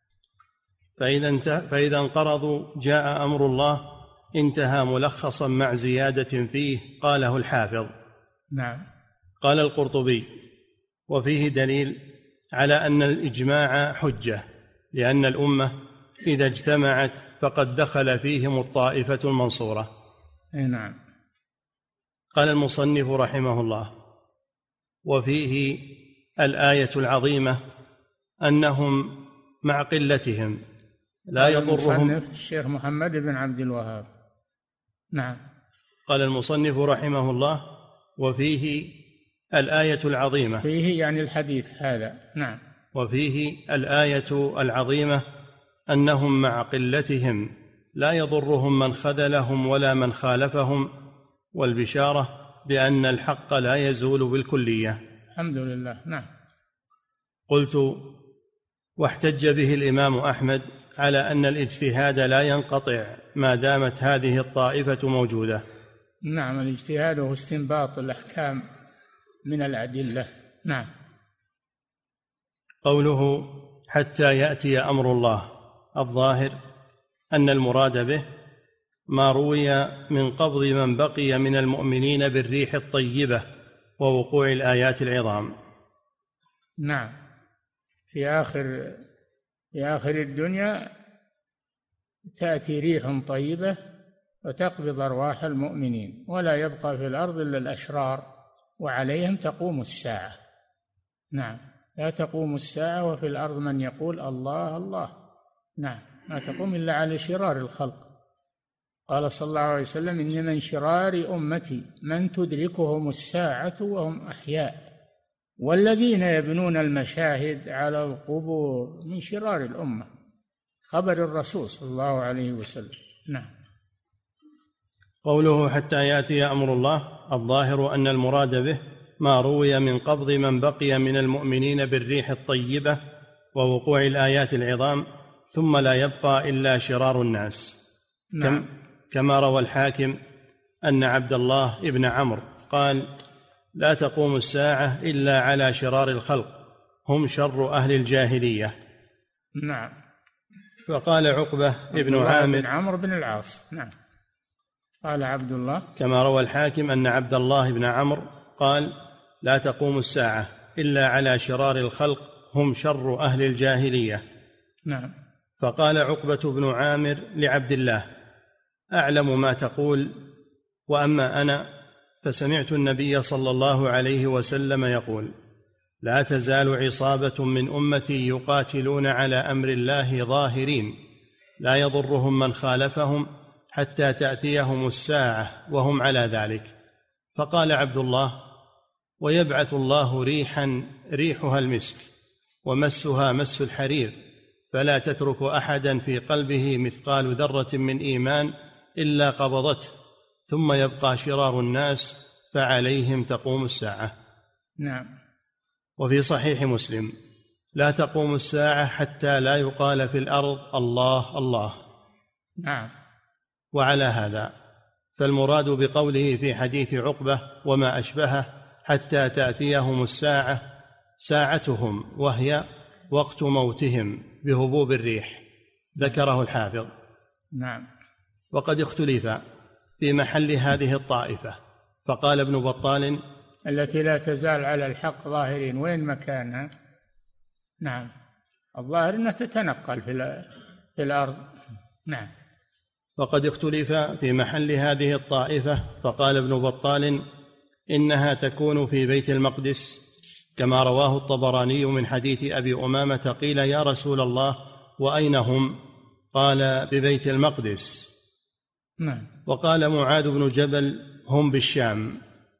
فإذا انقرضوا جاء أمر الله انتهى ملخصا مع زيادة فيه قاله الحافظ. نعم. قال القرطبي وفيه دليل على أن الإجماع حجة، لأن الأمة إذا اجتمعت فقد دخل فيهم الطائفة المنصورة. نعم. قال المصنف رحمه الله وفيه الآية العظيمة أنهم مع قلتهم لا يضرهم. المصنف الشيخ محمد بن عبد الوهاب. نعم. قال المصنف رحمه الله وفيه الآية العظيمة، فيه يعني الحديث هذا. نعم. وفيه الآية العظيمة أنهم مع قلتهم لا يضرهم من خذلهم ولا من خالفهم، والبشارة بأن الحق لا يزول بالكلية. الحمد لله. نعم. قلت واحتج به الإمام أحمد على أن الاجتهاد لا ينقطع ما دامت هذه الطائفة موجودة. نعم، الاجتهاد هو استنباط الأحكام من الأدلة. نعم. قوله حتى يأتي أمر الله، الظاهر أن المراد به ما روي من قبض من بقي من المؤمنين بالريح الطيبة ووقوع الآيات العظام. نعم، في آخر الدنيا تأتي ريح طيبة وتقبض أرواح المؤمنين، ولا يبقى في الأرض إلا الأشرار، وعليهم تقوم الساعة. نعم، لا تقوم الساعة وفي الأرض من يقول الله الله. نعم، ما تقوم إلا على شرار الخلق. قال صلى الله عليه وسلم إن من شرار أمتي من تدركهم الساعة وهم أحياء، والذين يبنون المشاهد على القبور من شرار الأمة. خبر الرسول صلى الله عليه وسلم. نعم. قوله حتى يأتي أمر الله، الظاهر أن المراد به ما روي من قبض من بقي من المؤمنين بالريح الطيبة ووقوع الآيات العظام، ثم لا يبقى إلا شرار الناس. نعم. كما روى الحاكم أن عبد الله بن عمرو قال: لا تقوم الساعة إلا على شرار الخلق، هم شر أهل الجاهلية. نعم. فقال عقبة بن عامر بن عمرو بن العاص. نعم. قال عبد الله. كما روى الحاكم أن عبد الله بن عمرو قال: لا تقوم الساعة إلا على شرار الخلق، هم شر أهل الجاهلية. نعم. فقال عقبة بن عامر لعبد الله: أعلم ما تقول، وأما أنا فسمعت النبي صلى الله عليه وسلم يقول: لا تزال عصابة من أمتي يقاتلون على أمر الله ظاهرين، لا يضرهم من خالفهم حتى تأتيهم الساعة وهم على ذلك. فقال عبد الله: ويبعث الله ريحا ريحها المسك ومسها مس الحرير، فلا تترك أحدا في قلبه مثقال ذرة من إيمان إلا قبضته، ثم يبقى شرار الناس فعليهم تقوم الساعة. نعم. وفي صحيح مسلم: لا تقوم الساعة حتى لا يقال في الأرض الله الله. نعم. وعلى هذا فالمراد بقوله في حديث عقبة وما أشبهه حتى تأتيهم الساعة ساعتهم، وهي وقت موتهم بهبوب الريح، ذكره الحافظ. نعم. وقد اختلف في محل هذه الطائفة، فقال ابن بطال: التي لا تزال على الحق ظاهرين، وين مكانها؟ نعم. الظاهر أنها تتنقل في الأرض. نعم. وقد اختلف في محل هذه الطائفة، فقال ابن بطال: إنها تكون في بيت المقدس، كما رواه الطبراني من حديث أبي أمامة. قيل: يا رسول الله، وأين هم؟ قال: ببيت المقدس. نعم. وقال معاذ بن جبل: هم بالشام.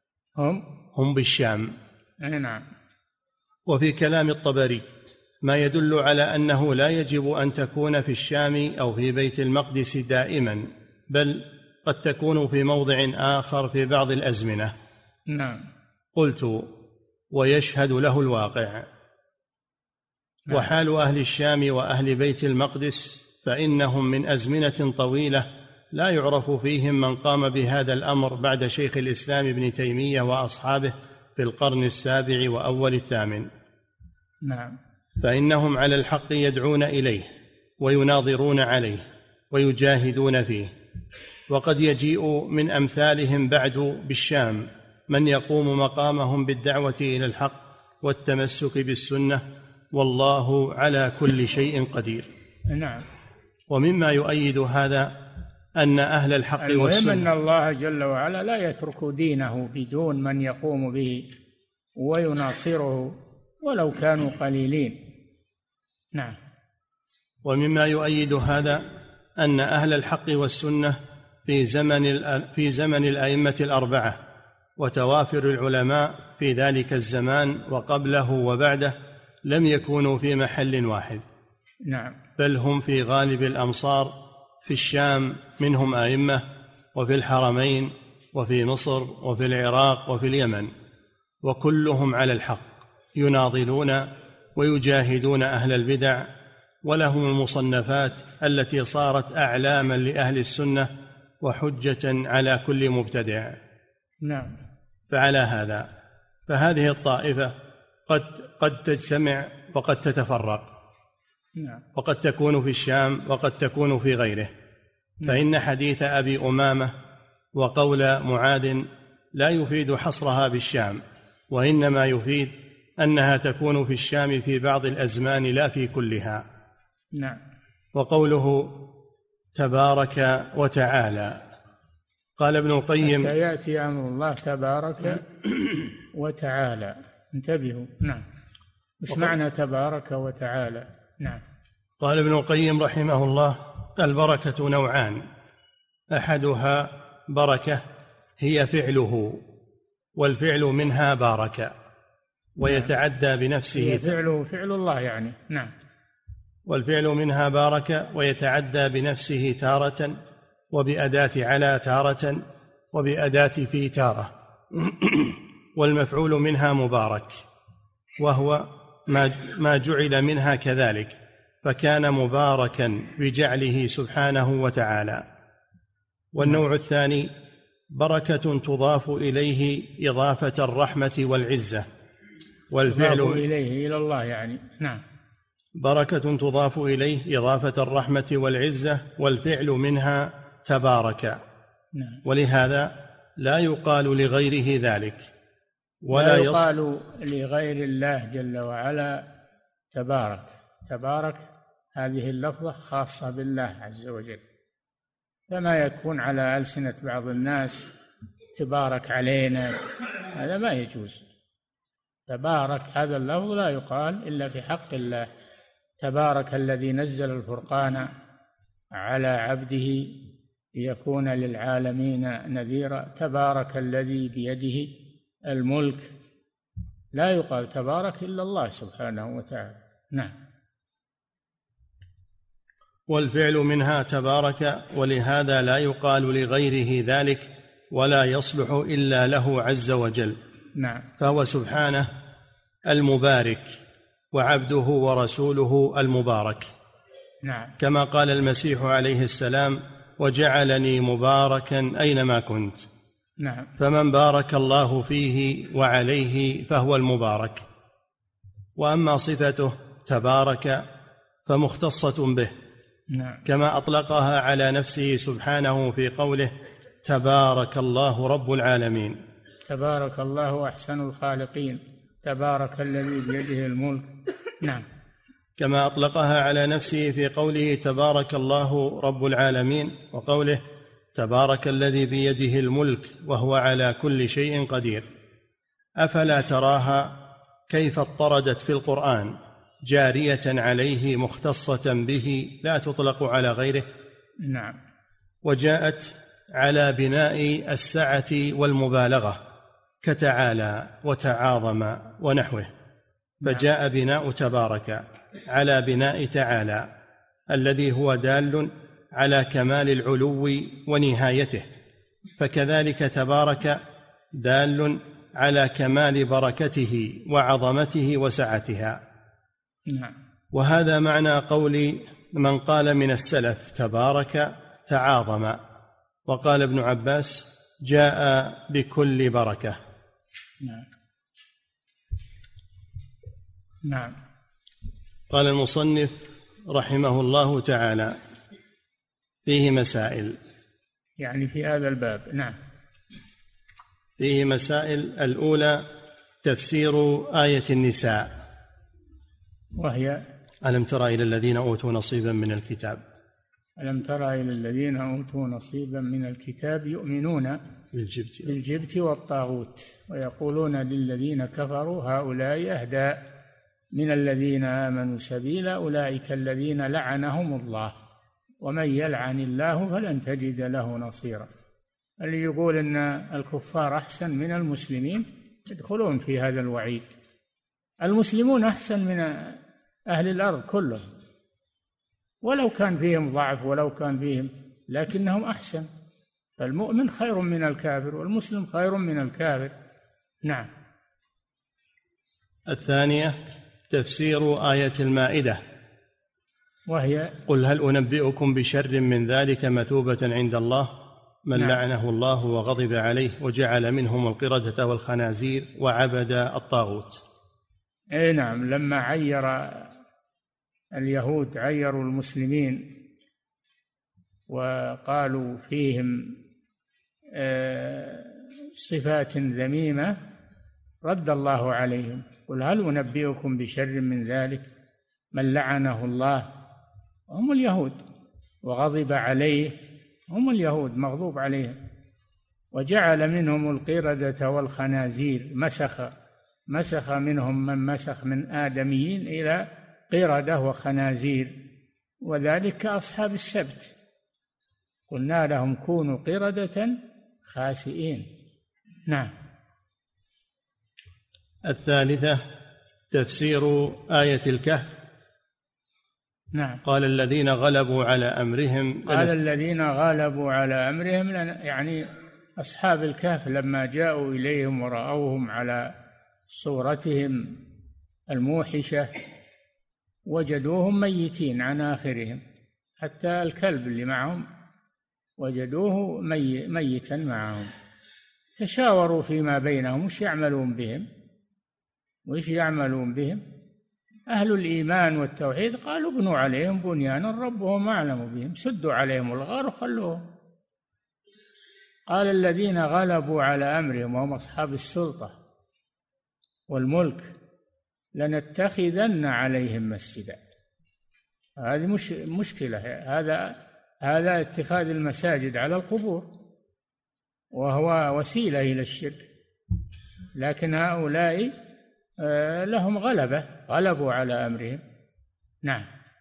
هم بالشام. نعم. وفي كلام الطبري ما يدل على أنه لا يجب أن تكون في الشام أو في بيت المقدس دائما، بل قد تكون في موضع آخر في بعض الأزمنة. نعم. قلت: ويشهد له الواقع. نعم. وحال أهل الشام وأهل بيت المقدس فإنهم من أزمنة طويلة لا يعرف فيهم من قام بهذا الأمر بعد شيخ الإسلام ابن تيمية وأصحابه في القرن السابع وأول الثامن. نعم. فإنهم على الحق يدعون إليه ويناظرون عليه ويجاهدون فيه، وقد يجيء من أمثالهم بعد بالشام من يقوم مقامهم بالدعوة إلى الحق والتمسك بالسنة، والله على كل شيء قدير. نعم. ومما يؤيد هذا أن أهل الحق والسنة، أن الله جل وعلا لا يترك دينه بدون من يقوم به ويناصره ولو كانوا قليلين. نعم. ومما يؤيد هذا أن أهل الحق والسنة في زمن الأئمة الأربعة وتوافر العلماء في ذلك الزمان وقبله وبعده لم يكونوا في محل واحد. نعم. بل هم في غالب الأمصار، في الشام منهم أئمة، وفي الحرمين، وفي مصر، وفي العراق، وفي اليمن، وكلهم على الحق يناضلون ويجاهدون أهل البدع، ولهم المصنفات التي صارت أعلاما لأهل السنة وحجة على كل مبتدع. نعم. فعلى هذا فهذه الطائفة قد تجتمع وقد تتفرق. نعم. وقد تكون في الشام وقد تكون في غيره. فإن حديث أبي أمامة وقول معاذ لا يفيد حصرها بالشام، وإنما يفيد أنها تكون في الشام في بعض الأزمان لا في كلها. نعم. وقوله تبارك وتعالى، قال ابن القيم: حتى يأتي أمر الله تبارك وتعالى. انتبهوا. نعم. ايش معنى تبارك وتعالى؟ نعم. قال ابن القيم رحمه الله: البركة نوعان، أحدها بركة هي فعله، والفعل منها بارك ويتعدى بنفسه. هي فعله فعل الله يعني. نعم. والفعل منها بارك ويتعدى بنفسه تارة، وبأداة على تارة، وبأداة في تارة. والمفعول منها مبارك، وهو ما جعل منها كذلك، فكان مباركا بجعله سبحانه وتعالى. والنوع الثاني بركة تضاف إليه إضافة الرحمة والعزة، والفعل إليه إلى الله يعني. نعم. بركة تضاف إليه إضافة الرحمة والعزة، والفعل منها تبارك. نعم. ولهذا لا يقال لغيره ذلك، ولا يقال لغير الله جل وعلا تبارك. تبارك هذه اللفظة خاصة بالله عز وجل، فما يكون على ألسنة بعض الناس تبارك علينا، هذا ما يجوز. تبارك هذا اللفظ لا يقال إلا في حق الله. تبارك الذي نزل الفرقان على عبده ليكون للعالمين نذيرا. تبارك الذي بيده الملك. لا يقال تبارك إلا الله سبحانه وتعالى. نعم. والفعل منها تبارك، ولهذا لا يقال لغيره ذلك، ولا يصلح إلا له عز وجل. نعم. فهو سبحانه المبارك، وعبده ورسوله المبارك. نعم. كما قال المسيح عليه السلام: وجعلني مباركا أينما كنت. نعم. فمن بارك الله فيه وعليه فهو المبارك. وأما صفته تبارك فمختصة به. نعم. كما أطلقها على نفسه سبحانه في قوله: تبارك الله رب العالمين. تبارك الله أحسن الخالقين. تبارك الذي بيده الملك. نعم. كما أطلقها على نفسه في قوله: تبارك الله رب العالمين، وقوله: تبارك الذي بيده الملك وهو على كل شيء قدير. أفلا تراها كيف اضطردت في القرآن جارية عليه مختصة به لا تطلق على غيره؟ نعم. وجاءت على بناء السعة والمبالغة كتعالى وتعاظم ونحوه، فجاء بناء تبارك على بناء تعالى الذي هو دال على كمال العلو ونهايته، فكذلك تبارك دال على كمال بركته وعظمته وسعتها. نعم. وهذا معنى قول من قال من السلف: تبارك تعاظم. وقال ابن عباس: جاء بكل بركة. نعم. نعم. قال المصنف رحمه الله تعالى: فيه مسائل، يعني في هذا الباب. نعم. فيه مسائل. الأولى تفسير آية النساء، وهي: ألم تر إلى الذين أوتوا نصيبا من الكتاب. ألم تر إلى الذين أوتوا نصيبا من الكتاب يؤمنون بالجبت والطاغوت ويقولون للذين كفروا هؤلاء أهدى من الذين آمنوا سبيلا أولئك الذين لعنهم الله ومن يلعن الله فلن تجد له نصيرا. اللي يقول أن الكفار أحسن من المسلمين يدخلون في هذا الوعيد. المسلمون أحسن من أهل الأرض كلهم، ولو كان فيهم ضعف ولو كان فيهم، لكنهم أحسن. فالمؤمن خير من الكافر والمسلم خير من الكافر. نعم. الثانية تفسير آية المائدة، وهي: قل هل أنبئكم بشر من ذلك مثوبة عند الله من نعم. لعنه الله وغضب عليه وجعل منهم القردة والخنازير وعبد الطاغوت. أي نعم. لما عير اليهود عيروا المسلمين وقالوا فيهم صفات ذميمة، رد الله عليهم: قل هل أنبئكم بشر من ذلك من لعنه الله، هم اليهود، وغضب عليه، هم اليهود مغضوب عليهم، وجعل منهم القردة والخنازير، مسخ منهم من مسخ من آدميين إلى قردة وخنازير، وذلك كأصحاب السبت، قلنا لهم كونوا قردة خاسئين. نعم. الثالثة تفسير آية الكهف. نعم. قال الذين غلبوا على أمرهم قال الذين غلبوا على أمرهم يعني أصحاب الكهف لما جاءوا إليهم ورأوهم على صورتهم الموحشة وجدوهم ميتين عن آخرهم، حتى الكلب اللي معهم وجدوه ميتا معهم. تشاوروا فيما بينهم وش يعملون بهم. أهل الإيمان والتوحيد قالوا ابنوا عليهم بنيانا ربهم أعلم بهم، سدوا عليهم الغار وخلوهم. قال الذين غلبوا على أمرهم وهم أصحاب السلطة والملك لنتخذن عليهم مسجدا. هذه مشكلة، هذا اتخاذ المساجد على القبور، وهو وسيلة إلى الشرك. لكن هؤلاء لهم غلبوا على أمرهم. نعم.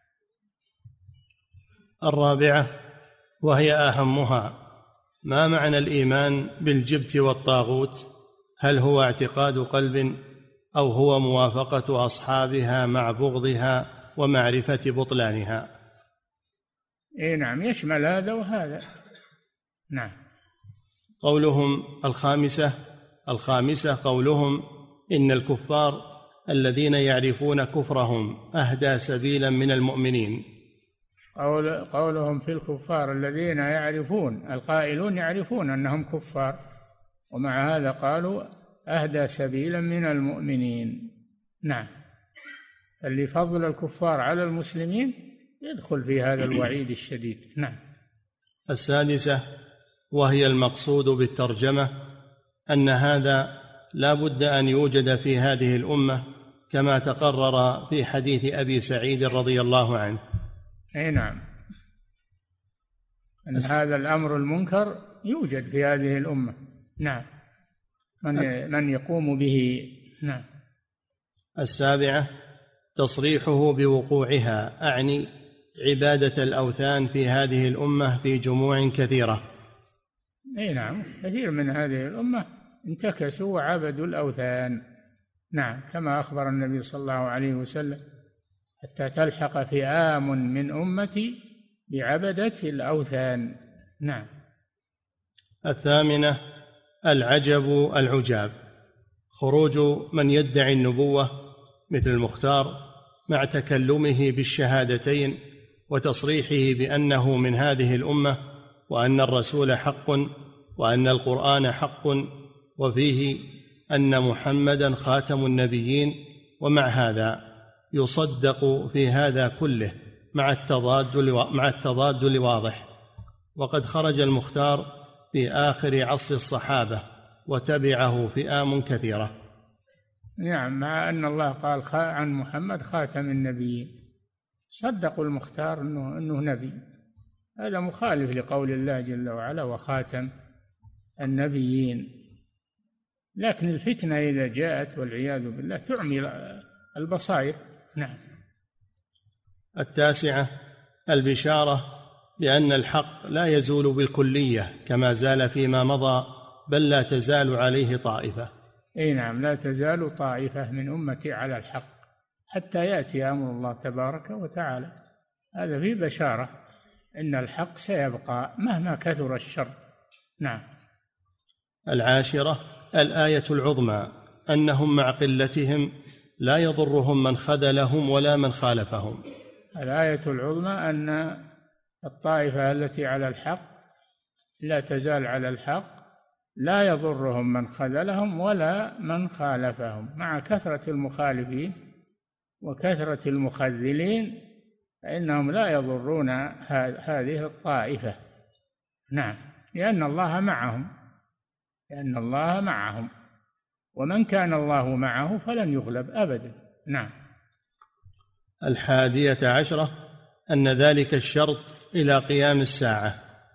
الرابعة وهي أهمها: ما معنى الإيمان بالجبت والطاغوت؟ هل هو اعتقاد قلب أو هو موافقة أصحابها مع بغضها ومعرفة بطلانها؟ نعم، يشمل هذا وهذا. نعم. قولهم الخامسة قولهم إن الكفار الذين يعرفون كفرهم أهدى سبيلا من المؤمنين. قولهم في الكفار الذين القائلون يعرفون أنهم كفار، ومع هذا قالوا أهدى سبيلا من المؤمنين. نعم. اللي فضل الكفار على المسلمين يدخل في هذا الوعيد الشديد. نعم. السادسة وهي المقصود بالترجمة أن هذا لا بد أن يوجد في هذه الأمة كما تقرر في حديث أبي سعيد رضي الله عنه. نعم، أن هذا الأمر المنكر يوجد في هذه الأمة. نعم، من يقوم به. نعم. السابعة تصريحه بوقوعها، أعني عبادة الأوثان في هذه الأمة في جموع كثيرة. نعم، كثير من هذه الأمة انتكسوا وعبدوا الأوثان. نعم، كما أخبر النبي صلى الله عليه وسلم: حتى تلحق فئام من أمتي بعبدة الأوثان. نعم. الثامنة العجاب خروج من يدعي النبوة مثل المختار مع تكلمه بالشهادتين وتصريحه بأنه من هذه الأمة، وأن الرسول حق، وأن القرآن حق، وفيه أن محمدا خاتم النبيين، ومع هذا يصدق في هذا كله مع التضاد الواضح. وقد خرج المختار في آخر عصر الصحابة وتبعه فئام كثيرة. نعم، مع أن الله قال عن محمد خاتم النبيين، صدقوا المختار أنه نبي. هذا مخالف لقول الله جل وعلا: وخاتم النبيين. لكن الفتنة إذا جاءت والعياذ بالله تعمي البصائر. نعم. التاسعة البشارة بأن الحق لا يزول بالكلية كما زال فيما مضى، بل لا تزال عليه طائفة. نعم، لا تزال طائفة من أمتي على الحق حتى يأتي أمر الله تبارك وتعالى. هذا فيه بشارة إن الحق سيبقى مهما كثر الشر. نعم. العاشرة الآية العظمى أنهم مع قلتهم لا يضرهم من خذلهم ولا من خالفهم. الآية العظمى أن الطائفة التي على الحق لا تزال على الحق، لا يضرهم من خذلهم ولا من خالفهم. مع كثرة المخالفين وكثرة المخذلين فإنهم لا يضرون هذه الطائفة. نعم، لأن الله معهم، ومن كان الله معه فلن يغلب أبدا. نعم. 11 أن ذلك الشرط إلى قيام الساعة.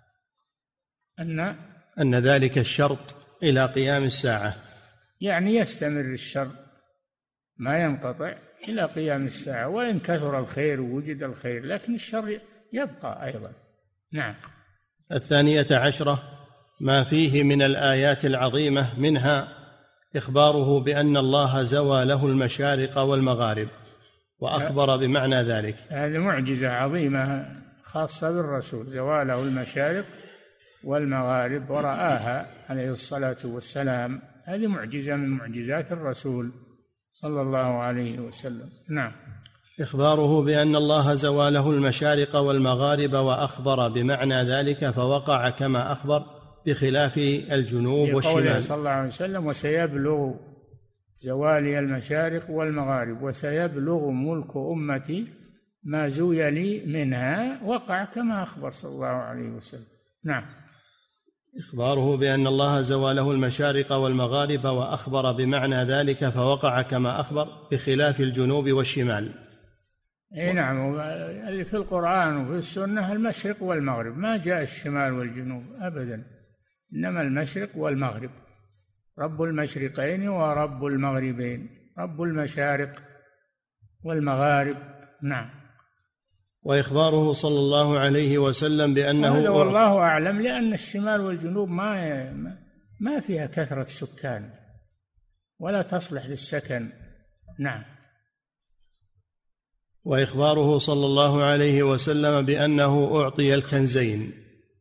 أن ذلك الشرط إلى قيام الساعة، يعني يستمر الشر ما ينقطع إلى قيام الساعة، وإن كثر الخير ووجد الخير لكن الشر يبقى أيضا. نعم. 12 ما فيه من الآيات العظيمة، منها إخباره بأن الله زوى له المشارق والمغارب، وأخبر بمعنى ذلك. هذه معجزة عظيمة خاصة بالرسول، زوى له المشارق والمغارب ورآها عليه الصلاة والسلام. هذه معجزة من معجزات الرسول صلى الله عليه وسلم. نعم. إخباره بأن الله زوى له المشارق والمغارب وأخبر بمعنى ذلك فوقع كما أخبر بخلاف الجنوب والشمال. قوله صلى الله عليه وسلم: وسيبلغ زوالي المشارق والمغارب وسيبلغ ملك أمتي ما زوي لي منها، وقع كما أخبر صلى الله عليه وسلم. نعم. إخباره بأن الله زوى له المشارق والمغارب وأخبر بمعنى ذلك فوقع كما أخبر بخلاف الجنوب والشمال. اي نعم، اللي في القرآن وفي السنة المشرق والمغرب، ما جاء الشمال والجنوب أبدا، إنما المشرق والمغرب، رب المشرقين ورب المغربين، رب المشارق والمغارب. نعم. وإخباره صلى الله عليه وسلم بأنه هذا والله أعلم، لأن الشمال والجنوب ما فيها كثرة سكان ولا تصلح للسكن. نعم. وإخباره صلى الله عليه وسلم بأنه أعطي الكنزين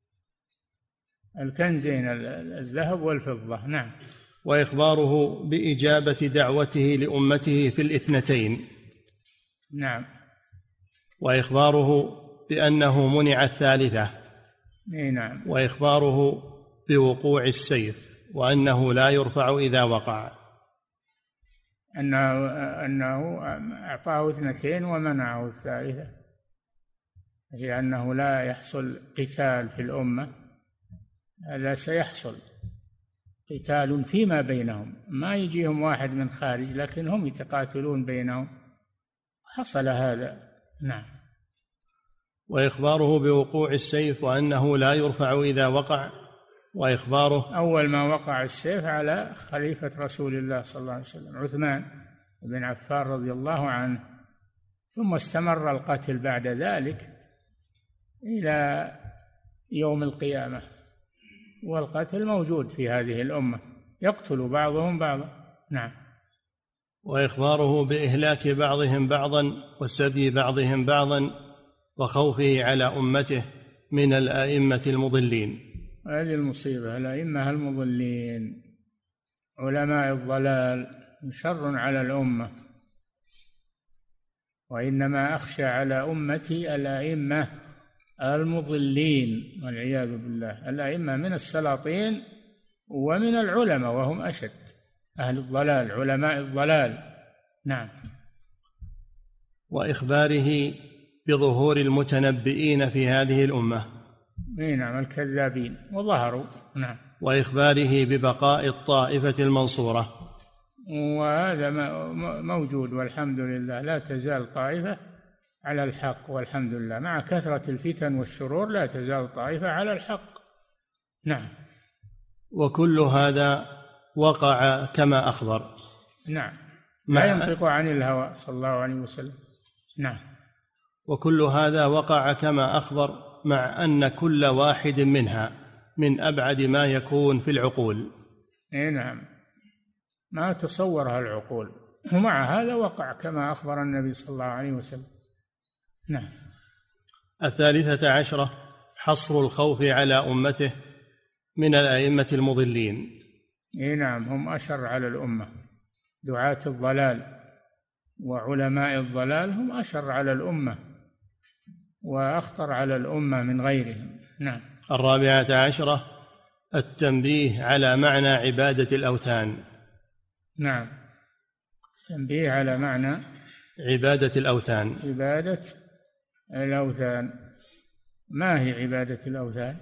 الذهب والفضة. نعم. وإخباره بإجابة دعوته لأمته في الاثنتين. نعم. وإخباره بأنه منع الثالثة. نعم. وإخباره بوقوع السيف وأنه لا يرفع إذا وقع، أنه أعطاه 2 ومنعه الثالثة، لأنه لا يحصل قتال في الأمة. هذا سيحصل قتال فيما بينهم، ما يجيهم واحد من خارج، لكن هم يتقاتلون بينهم. حصل هذا. نعم. وإخباره بوقوع السيف وأنه لا يرفع إذا وقع. وإخباره أول ما وقع السيف على خليفة رسول الله صلى الله عليه وسلم عثمان بن عفان رضي الله عنه، ثم استمر القتل بعد ذلك إلى يوم القيامة، والقتل موجود في هذه الأمة، يقتل بعضهم بعضا. نعم. وإخباره بإهلاك بعضهم بعضا وسبي بعضهم بعضا وخوفه على أمته من الأئمة المضلين. هذه المصيبة، الأئمة المضلين علماء الضلال شر على الأمة، وإنما أخشى على أمتي الأئمة المضلين والعياذ بالله. الأئمة من السلاطين ومن العلماء وهم أشد، أهل الضلال، علماء الضلال. نعم. وإخباره بظهور المتنبئين في هذه الأمة. نعم، الكذابين وظهروا. نعم. وإخباره ببقاء الطائفة المنصورة، وهذا موجود والحمد لله، لا تزال طائفة على الحق والحمد لله، مع كثرة الفتن والشرور لا تزال طائفة على الحق. نعم. وكل هذا وقع كما أخبر. نعم. لا ينطق عن الهوى صلى الله عليه وسلم. نعم. وكل هذا وقع كما أخبر، مع أن كل واحد منها من أبعد ما يكون في العقول. نعم، ما تصورها العقول، ومع هذا وقع كما أخبر النبي صلى الله عليه وسلم. نعم. 13 حصر الخوف على أمته من الأئمة المضلين. نعم، هم أشر على الأمة، دعاة الضلال وعلماء الضلال هم أشر على الأمة وأخطر على الأمة من غيرهم. نعم. 14 التنبيه على معنى عبادة الأوثان. نعم، تنبيه على معنى عبادة الأوثان. عبادة الأوثان. ما هي عبادة الأوثان؟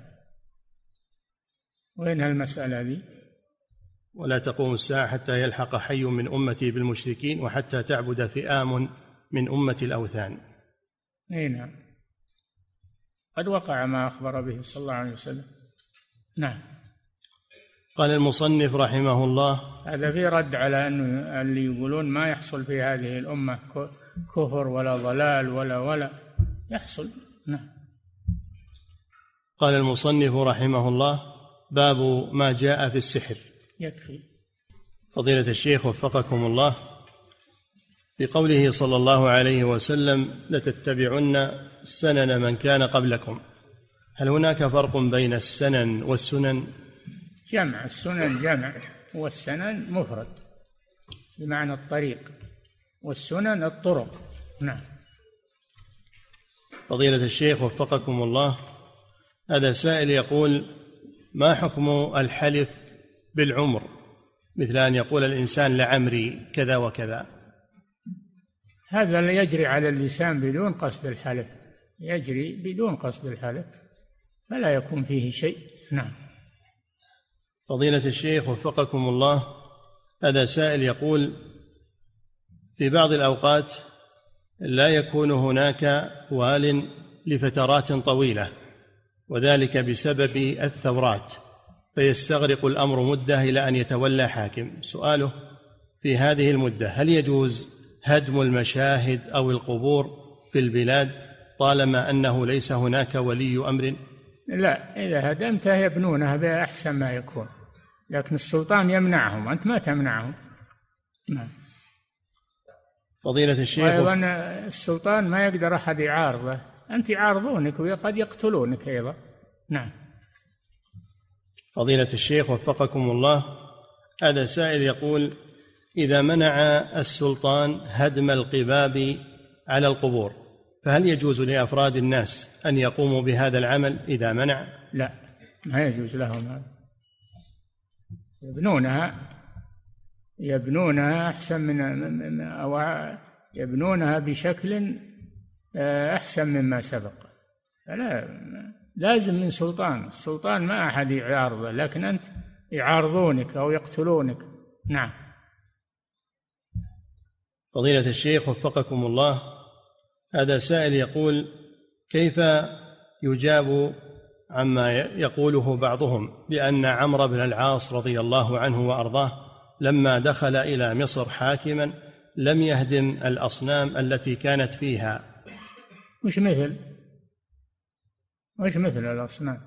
وين هالمسألة ذي؟ ولا تقوم الساعة حتى يلحق حي من أمتي بالمشركين وحتى تعبد فئام من أمة الأوثان. نعم، قد وقع ما أخبر به صلى الله عليه وسلم. نعم. قال المصنف رحمه الله: هذا في رد على أنه اللي يقولون ما يحصل في هذه الأمة كفر ولا ضلال ولا يحصل. نعم. قال المصنف رحمه الله: باب ما جاء في السحر. يكفي. فضيلة الشيخ وفقكم الله، في قوله صلى الله عليه وسلم: لتتبعن سنن من كان قبلكم، هل هناك فرق بين السنن والسنن؟ جمع، السنن جمع، والسنن مفرد بمعنى الطريق، والسنن الطرق. نعم. فضيلة الشيخ وفقكم الله، هذا سائل يقول: ما حكم الحلف بالعمر، مثل أن يقول الإنسان لعمري كذا وكذا؟ هذا لا يجري على اللسان بدون قصد الحلف، يجري بدون قصد الحلف، فلا يكون فيه شيء. نعم. فضيلة الشيخ وفقكم الله، هذا سائل يقول: في بعض الأوقات لا يكون هناك وال لفترات طويلة، وذلك بسبب الثورات، فيستغرق الأمر مدة إلى أن يتولى حاكم. سؤاله: في هذه المدة هل يجوز هدم المشاهد أو القبور في البلاد طالما أنه ليس هناك ولي أمر؟ لا، إذا هدمتها يبنونها بأحسن ما يكون، لكن السلطان يمنعهم، أنت ما تمنعهم. نعم. فضيلة الشيخ، أيضا السلطان ما يقدر أحد يعارضه، أنت يعارضونك وقد يقتلونك أيضا. نعم. فضيلة الشيخ وفقكم الله، هذا سائل يقول: إذا منع السلطان هدم القباب على القبور، فهل يجوز لأفراد الناس أن يقوموا بهذا العمل إذا منع؟ لا، ما يجوز لهم هذا. يبنونها أحسن من أو يبنونها بشكل أحسن مما سبق. فلا، لازم من سلطان، السلطان ما أحد يعارضه، لكن أنت يعارضونك أو يقتلونك. نعم. فضيلة الشيخ وفقكم الله، هذا سائل يقول: كيف يجاب عما يقوله بعضهم بأن عمرو بن العاص رضي الله عنه وأرضاه لما دخل إلى مصر حاكما لم يهدم الأصنام التي كانت فيها؟ وش مثل الأصنام؟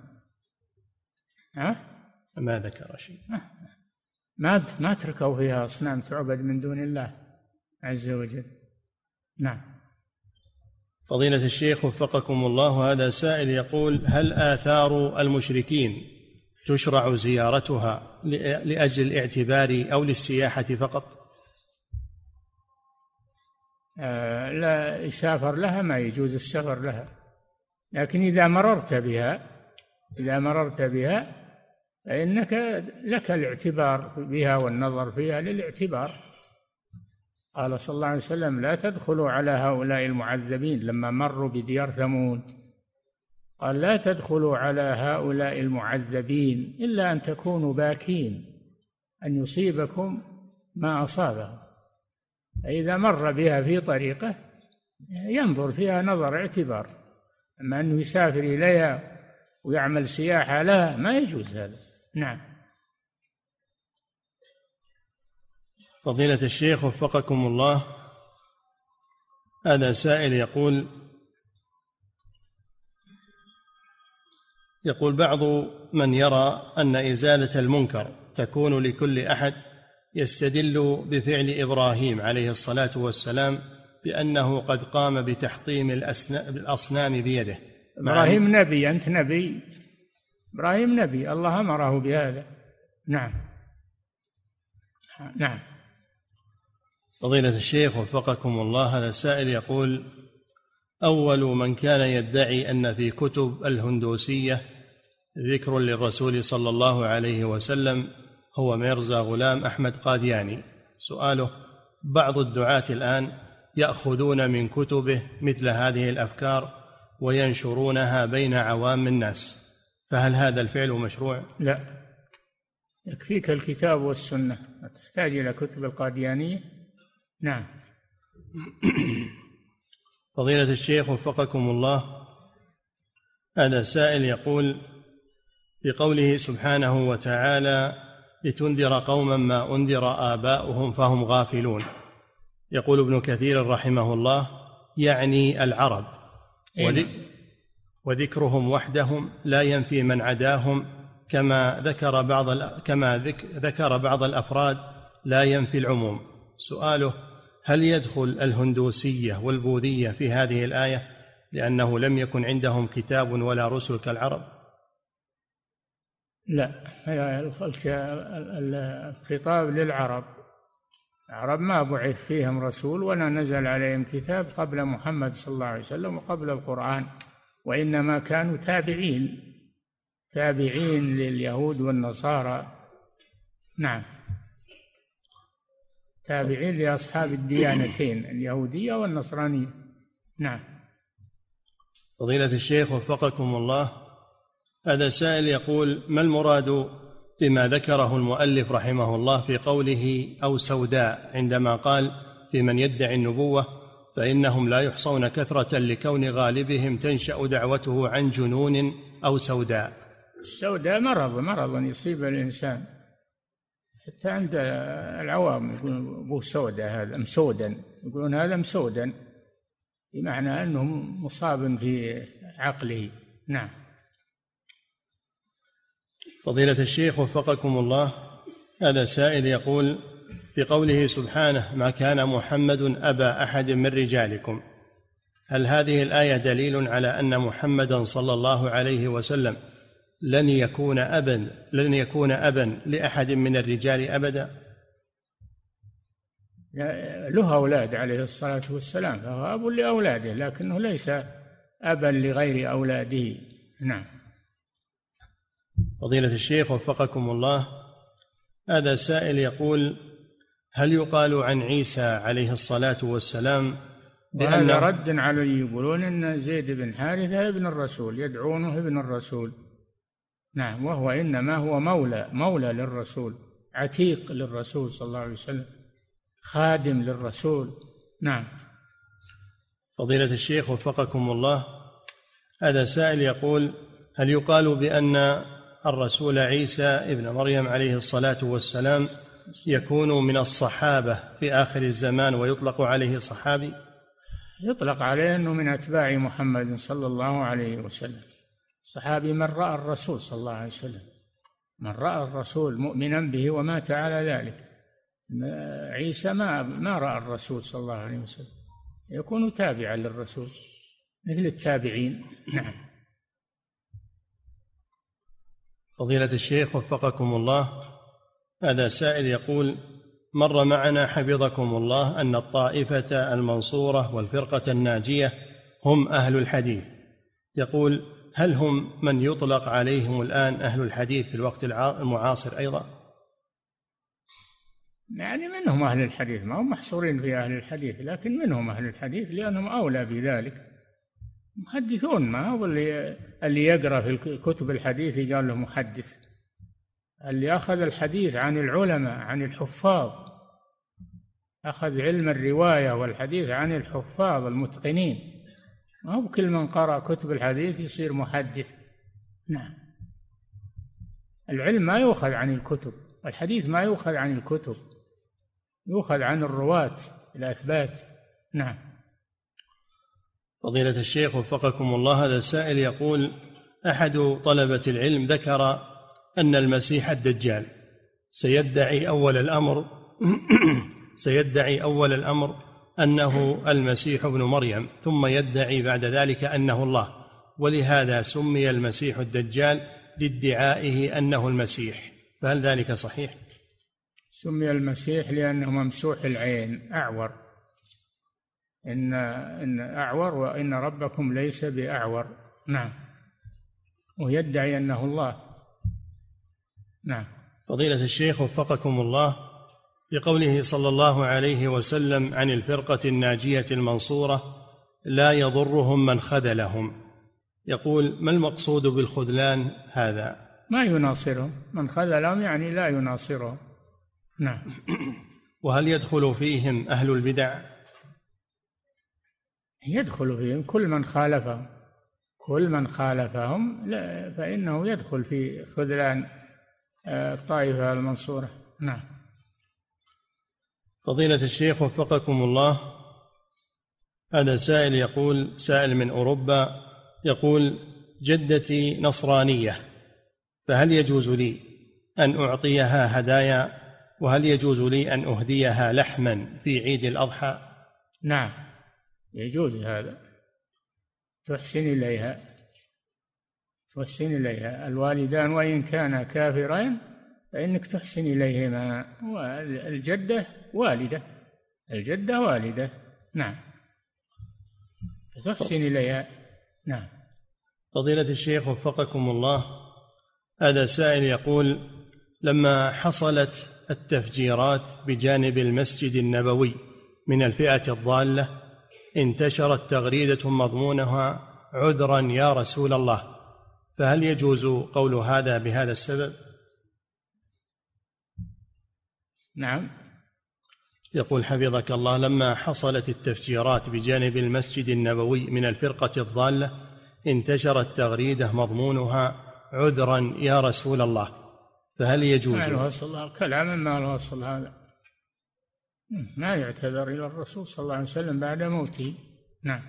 ما ذكر شيء. ما تركوا فيها أصنام تعبد من دون الله عز وجل. نعم. فضيلة الشيخ وفقكم الله، هذا سائل يقول: هل آثار المشركين تشرع زيارتها لأجل الاعتبار أو للسياحة فقط؟ لا، يسافر لها، ما يجوز السفر لها، لكن إذا مررت بها فإنك لك الاعتبار بها والنظر فيها للاعتبار. قال صلى الله عليه وسلم: لا تدخلوا على هؤلاء المعذبين، لما مروا بديار ثمود قال: لا تدخلوا على هؤلاء المعذبين إلا أن تكونوا باكين أن يصيبكم ما أصابهم. فإذا مر بها في طريقه ينظر فيها نظر اعتبار، أما أنه يسافر إليها ويعمل سياحة لها ما يجوز هذا. نعم. فضيلة الشيخ وفقكم الله، هذا سائل يقول بعض من يرى أن إزالة المنكر تكون لكل أحد يستدل بفعل إبراهيم عليه الصلاة والسلام بأنه قد قام بتحطيم الأصنام بيده. إبراهيم نبي، أنت نبي؟ إبراهيم نبي، الله أمره بهذا. نعم. نعم. فضيلة الشيخ وفقكم الله، هذا سائل يقول: أول من كان يدعي أن في كتب الهندوسية ذكر للرسول صلى الله عليه وسلم هو ميرزا غلام أحمد قادياني. سؤاله: بعض الدعاة الآن يأخذون من كتبه مثل هذه الأفكار وينشرونها بين عوام الناس، فهل هذا الفعل مشروع؟ لا، يكفيك الكتاب والسنة، لا تحتاج إلى كتب القاديانية. نعم. فضيلة الشيخ وفقكم الله، هذا سائل يقول: بقوله سبحانه وتعالى: لتنذر قوما ما أنذر آباؤهم فهم غافلون، يقول ابن كثير رحمه الله: يعني العرب، وذكرهم وحدهم لا ينفي من عداهم، كما ذكر بعض الأفراد لا ينفي العموم. سؤاله: هل يدخل الهندوسية والبوذية في هذه الآية؟ لأنه لم يكن عندهم كتاب ولا رسل كالعرب؟ لا، الخطاب للعرب. العرب ما بعث فيهم رسول ولا نزل عليهم كتاب قبل محمد صلى الله عليه وسلم وقبل القرآن، وإنما كانوا تابعين لليهود والنصارى. نعم، تابعين لأصحاب الديانتين اليهودية والنصرانية. نعم. فضيلة الشيخ وفقكم الله، هذا سائل يقول: ما المراد بما ذكره المؤلف رحمه الله في قوله أو سوداء عندما قال في من يدعي النبوة فإنهم لا يحصون كثرة لكون غالبهم تنشأ دعوته عن جنون أو سوداء؟ السوداء مرض يصيب الإنسان، حتى عند العوام يقولون أبوه سوداء، هذا مسودا، يقولون هذا مسودا، بمعنى أنه مصاب في عقله. نعم. فضيلة الشيخ وفقكم الله، هذا سائل يقول في قوله سبحانه: ما كان محمد أبا أحد من رجالكم، هل هذه الآية دليل على أن محمدا صلى الله عليه وسلم لن يكون أبا لأحد من الرجال أبدا؟ له أولاد عليه الصلاة والسلام، فهو أب لأولاده، لكنه ليس أبا لغير أولاده. نعم. فضيلة الشيخ وفقكم الله، هذا سائل يقول: هل يقال عن عيسى عليه الصلاة والسلام بأن رد على يقولون إن زيد بن حارثة ابن الرسول، يدعونه ابن الرسول. نعم، وهو إنما هو مولى للرسول، عتيق للرسول صلى الله عليه وسلم، خادم للرسول. نعم. فضيلة الشيخ وفقكم الله، هذا سائل يقول: هل يقال بأن الرسول عيسى ابن مريم عليه الصلاة والسلام يكون من الصحابة في آخر الزمان ويطلق عليه صحابي؟ يطلق عليه أنه من أتباع محمد صلى الله عليه وسلم. صحابي من رأى الرسول صلى الله عليه وسلم، من رأى الرسول مؤمنا به ومات على ذلك. عيسى ما رأى الرسول صلى الله عليه وسلم، يكون تابعا للرسول مثل التابعين. نعم. فضيلة الشيخ وفقكم الله، هذا سائل يقول: مر معنا حفظكم الله أن الطائفة المنصورة والفرقة الناجية هم أهل الحديث، يقول: هل هم من يطلق عليهم الآن أهل الحديث في الوقت المعاصر أيضا؟ يعني منهم أهل الحديث، ما هم محصورين في أهل الحديث، لكن منهم أهل الحديث لأنهم أولى بذلك. محدثون، ما هو اللي يقرأ في كتب الحديث قال له محدث، اللي أخذ الحديث عن العلماء، عن الحفاظ، أخذ علم الرواية والحديث عن الحفاظ المتقنين، ما هو كل من قرأ كتب الحديث يصير محدث. نعم. العلم ما يؤخذ عن الكتب، والحديث ما يؤخذ عن الكتب، يؤخذ عن الرواة الأثبات. نعم. فضيلة الشيخ وفقكم الله، هذا السائل يقول: أحد طلبة العلم ذكر أن المسيح الدجال سيدعي أول الأمر أنه المسيح ابن مريم، ثم يدعي بعد ذلك أنه الله، ولهذا سمي المسيح الدجال لادعائه أنه المسيح، فهل ذلك صحيح؟ سمي المسيح لأنه ممسوح العين، أعور، إن أعور وإن ربكم ليس بأعور. نعم. ويدعي أنه الله. نعم. فضيلة الشيخ وفقكم الله، بقوله صلى الله عليه وسلم عن الفرقة الناجية المنصورة: لا يضرهم من خذلهم، يقول: ما المقصود بالخذلان هذا؟ ما يناصرهم، من خذلهم يعني لا يناصرهم. نعم. وهل يدخل فيهم أهل البدع؟ يدخل فيهم كل من خالفهم لا، فإنه يدخل في خذلان الطائفة المنصورة. نعم. فضيلة الشيخ وفقكم الله، هذا سائل يقول، سائل من أوروبا، يقول: جدتي نصرانية، فهل يجوز لي أن أعطيها هدايا، وهل يجوز لي أن أهديها لحما في عيد الأضحى؟ نعم، يجوز هذا. تحسن إليها. الوالدان وإن كانا كافرين فإنك تحسن إليهما. الجدة والدة. نعم، تحسن إليها. نعم. فضيلة الشيخ وفقكم الله، هذا سائل يقول: لما حصلت التفجيرات بجانب المسجد النبوي من الفئة الضالة انتشرت تغريدة مضمونها: عذرا يا رسول الله، فهل يجوز قول هذا بهذا السبب؟ نعم. يقول حفظك الله: لما حصلت التفجيرات بجانب المسجد النبوي من الفرقة الضالة انتشرت تغريدة مضمونها: عذرا يا رسول الله، فهل يجوز؟ ما له أصل، كلام ما له أصل، هذا ما يعتذر إلى الرسول صلى الله عليه وسلم بعد موته. نعم.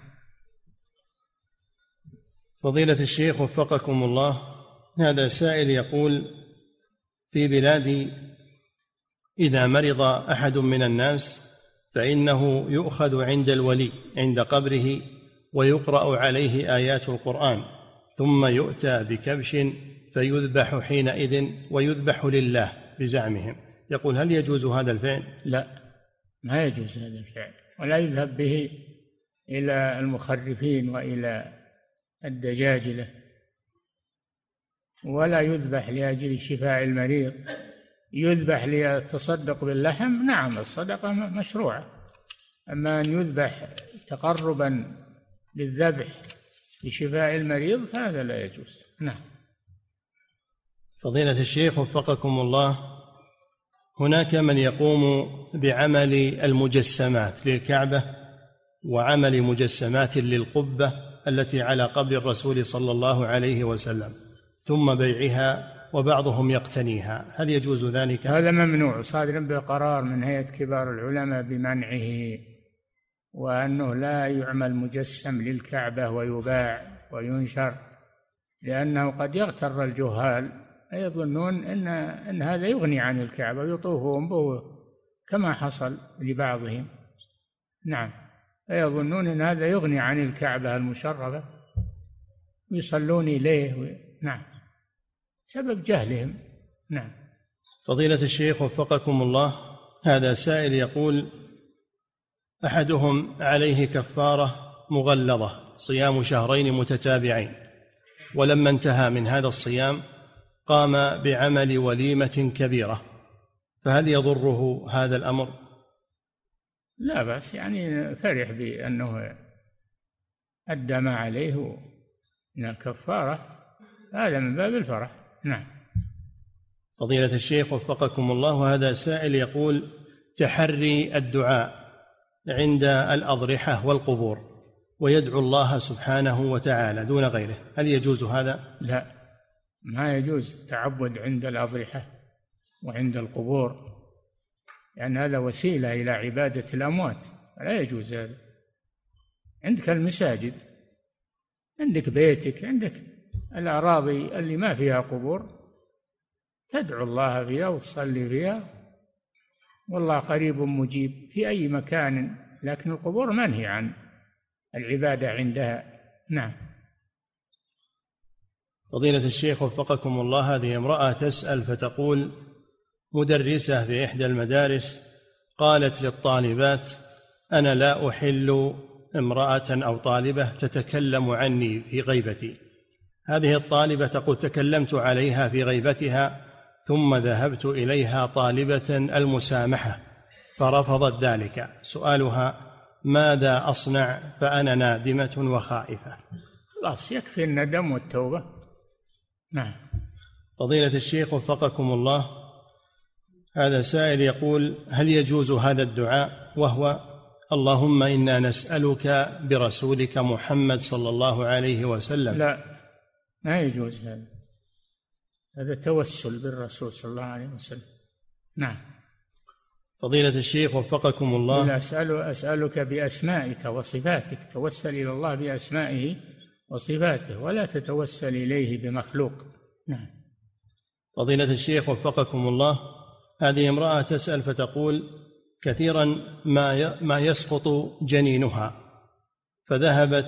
فضيلة الشيخ وفقكم الله، هذا سائل يقول: في بلادي إذا مرض أحد من الناس فإنه يؤخذ عند الولي عند قبره ويقرأ عليه آيات القرآن، ثم يؤتى بكبش فيذبح حينئذ ويذبح لله بزعمهم. يقول: هل يجوز هذا الفعل؟ لا، ما يجوز هذا الفعل، ولا يذهب به إلى المخرفين وإلى الدجاجلة، ولا يذبح لأجل شفاء المريض. يذبح ليتصدق باللحم، نعم الصدقة مشروعة، أما أن يذبح تقربا للذبح لشفاء المريض فهذا لا يجوز. نعم. فضيلة الشيخ وفقكم الله، هناك من يقوم بعمل المجسمات للكعبة وعمل مجسمات للقبة التي على قبر الرسول صلى الله عليه وسلم ثم بيعها وبعضهم يقتنيها، هل يجوز ذلك؟ هذا ممنوع، صادر بقرار من هيئة كبار العلماء بمنعه، وأنه لا يعمل مجسم للكعبة ويباع وينشر، لأنه قد يغتر الجهال يظنون أن هذا يغني عن الكعبة ويطوفون به كما حصل لبعضهم. نعم، يظنون أن هذا يغني عن الكعبة المشرفة يصلون إليه. نعم، سبب جهلهم. نعم. فضيلة الشيخ وفقكم الله، هذا سائل يقول: أحدهم عليه كفارة مغلظة صيام شهرين متتابعين، ولما انتهى من هذا الصيام قام بعمل وليمة كبيرة، فهل يضره هذا الأمر؟ لا بأس، يعني فرح بأنه أدى ما عليه من الكفارة، هذا من باب الفرح. نعم. فضيلة الشيخ وفقكم الله، وهذا سائل يقول: تحري الدعاء عند الأضرحة والقبور ويدعو الله سبحانه وتعالى دون غيره، هل يجوز هذا؟ لا، ما يجوز التعبد عند الأضرحة وعند القبور، لأن هذا وسيلة إلى عبادة الأموات، لا يجوز هذا. عندك المساجد، عندك بيتك، عندك الأراضي اللي ما فيها قبور تدعو الله فيها وتصلي فيها، والله قريب مجيب في أي مكان، لكن القبور منهي عن العبادة عندها. نعم. فضيلة الشيخ وفقكم الله، هذه امرأة تسأل فتقول: مدرسة في إحدى المدارس قالت للطالبات: أنا لا أحل امرأة أو طالبة تتكلم عني في غيبتي. هذه الطالبة تقول: تكلمت عليها في غيبتها ثم ذهبت إليها طالبة المسامحة فرفضت ذلك. سؤالها: ماذا أصنع فأنا نادمة وخائفة؟ خلاص، يكفي الندم والتوبة. نعم. فضيلة الشيخ وفقكم الله، هذا سائل يقول: هل يجوز هذا الدعاء وهو: اللهم إنا نسألك برسولك محمد صلى الله عليه وسلم؟ لا، ما يجوز هذا توسل بالرسول صلى الله عليه وسلم. نعم. فضيلة الشيخ وفقكم الله، أسألك بأسمائك وصفاتك، توسل إلى الله بأسمائه وصفاته ولا تتوسل إليه بمخلوق. نعم. فضيلة الشيخ وفقكم الله، هذه امرأة تسأل فتقول: كثيرا ما يسقط جنينها، فذهبت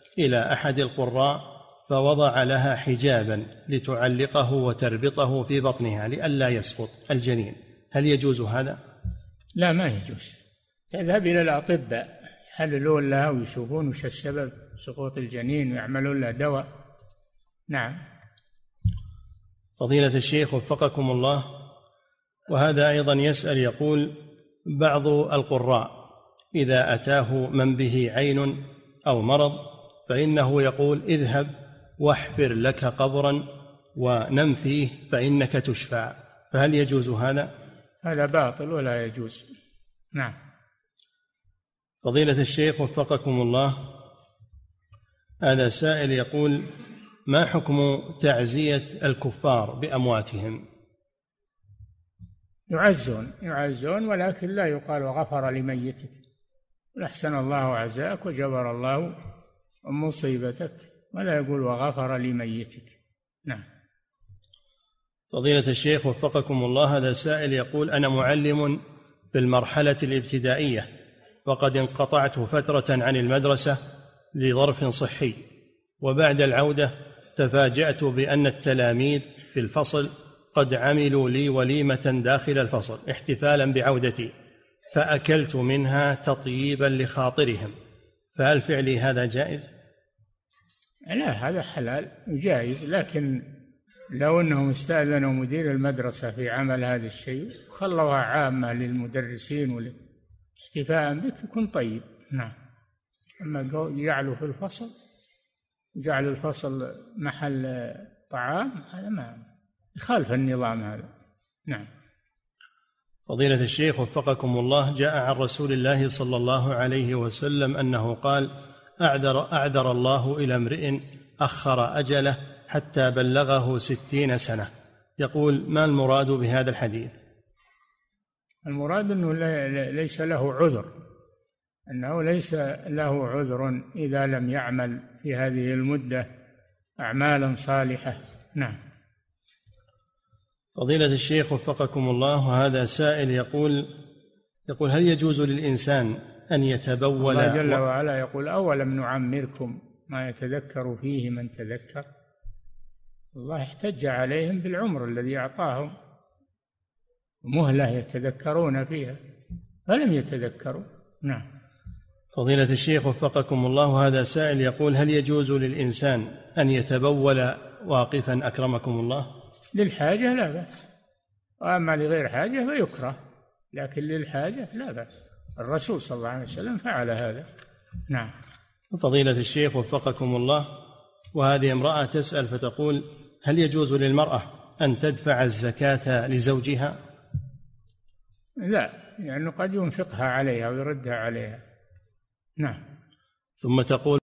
إلى أحد القراء فوضع لها حجابا لتعلقه وتربطه في بطنها لئلا يسقط الجنين، هل يجوز هذا؟ لا، ما يجوز. تذهب إلى الأطباء يحللون لها ويشوفون وش السبب سقوط الجنين ويعملون لها دواء. نعم. فضيلة الشيخ وفقكم الله، وهذا أيضا يسأل يقول: بعض القراء إذا أتاه من به عين أو مرض فإنه يقول: اذهب واحفر لك قبرا ونم فيه فإنك تشفى، فهل يجوز هذا؟ هذا باطل ولا يجوز. نعم. فضيلة الشيخ وفقكم الله، هذا سائل يقول: ما حكم تعزية الكفار بأمواتهم؟ يعزون ولكن لا يقال غفر لميتك، أحسن الله عزاك وجبر الله مصيبتك، ولا يقول وغفر لميتك. نعم. فضيلة الشيخ وفقكم الله، هذا سائل يقول: أنا معلم في المرحلة الابتدائية وقد انقطعت فترة عن المدرسة لظرف صحي، وبعد العودة تفاجأت بأن التلاميذ في الفصل قد عملوا لي وليمة داخل الفصل احتفالا بعودتي، فأكلت منها تطييبا لخاطرهم، فهل فعلي هذا جائز؟ لا، هذا حلال وجائز، لكن لو أنهم استأذنوا مدير المدرسة في عمل هذا الشيء وخلوها عامة للمدرسين واحتفاء بك يكون طيب. نعم. أما يجعلوا في الفصل، جعل الفصل محل طعام، هذا ما يخالف النظام هذا. نعم. فضيلة الشيخ وفقكم الله، جاء عن رسول الله صلى الله عليه وسلم أنه قال: أعذر الله إلى امرئ أخر أجله حتى بلغه 60 سنة. يقول: ما المراد بهذا الحديث؟ المراد أنه ليس له عذر، أنه ليس له عذر إذا لم يعمل في هذه المدة أعمالا صالحة. نعم. فضيلة الشيخ وفقكم الله، وهذا سائل يقول: هل يجوز للإنسان أن يتبول؟ الله جل وعلا يقول: أولم نعمركم ما يتذكر فيه من تذكر. الله احتج عليهم بالعمر الذي أعطاهم مهلة يتذكرون فيها فلم يتذكروا. نعم. فضيلة الشيخ وفقكم الله، وهذا سائل يقول: هل يجوز للإنسان أن يتبول واقفا أكرمكم الله؟ للحاجة لا بأس، وأما لغير حاجة فيكره، لكن للحاجة لا بأس. الرسول صلى الله عليه وسلم فعل هذا. نعم. فضيلة الشيخ وفقكم الله، وهذه امرأة تسأل فتقول: هل يجوز للمرأة أن تدفع الزكاة لزوجها؟ لا، لأنه قد ينفقها عليها ويردها عليها. نعم. ثم تقول: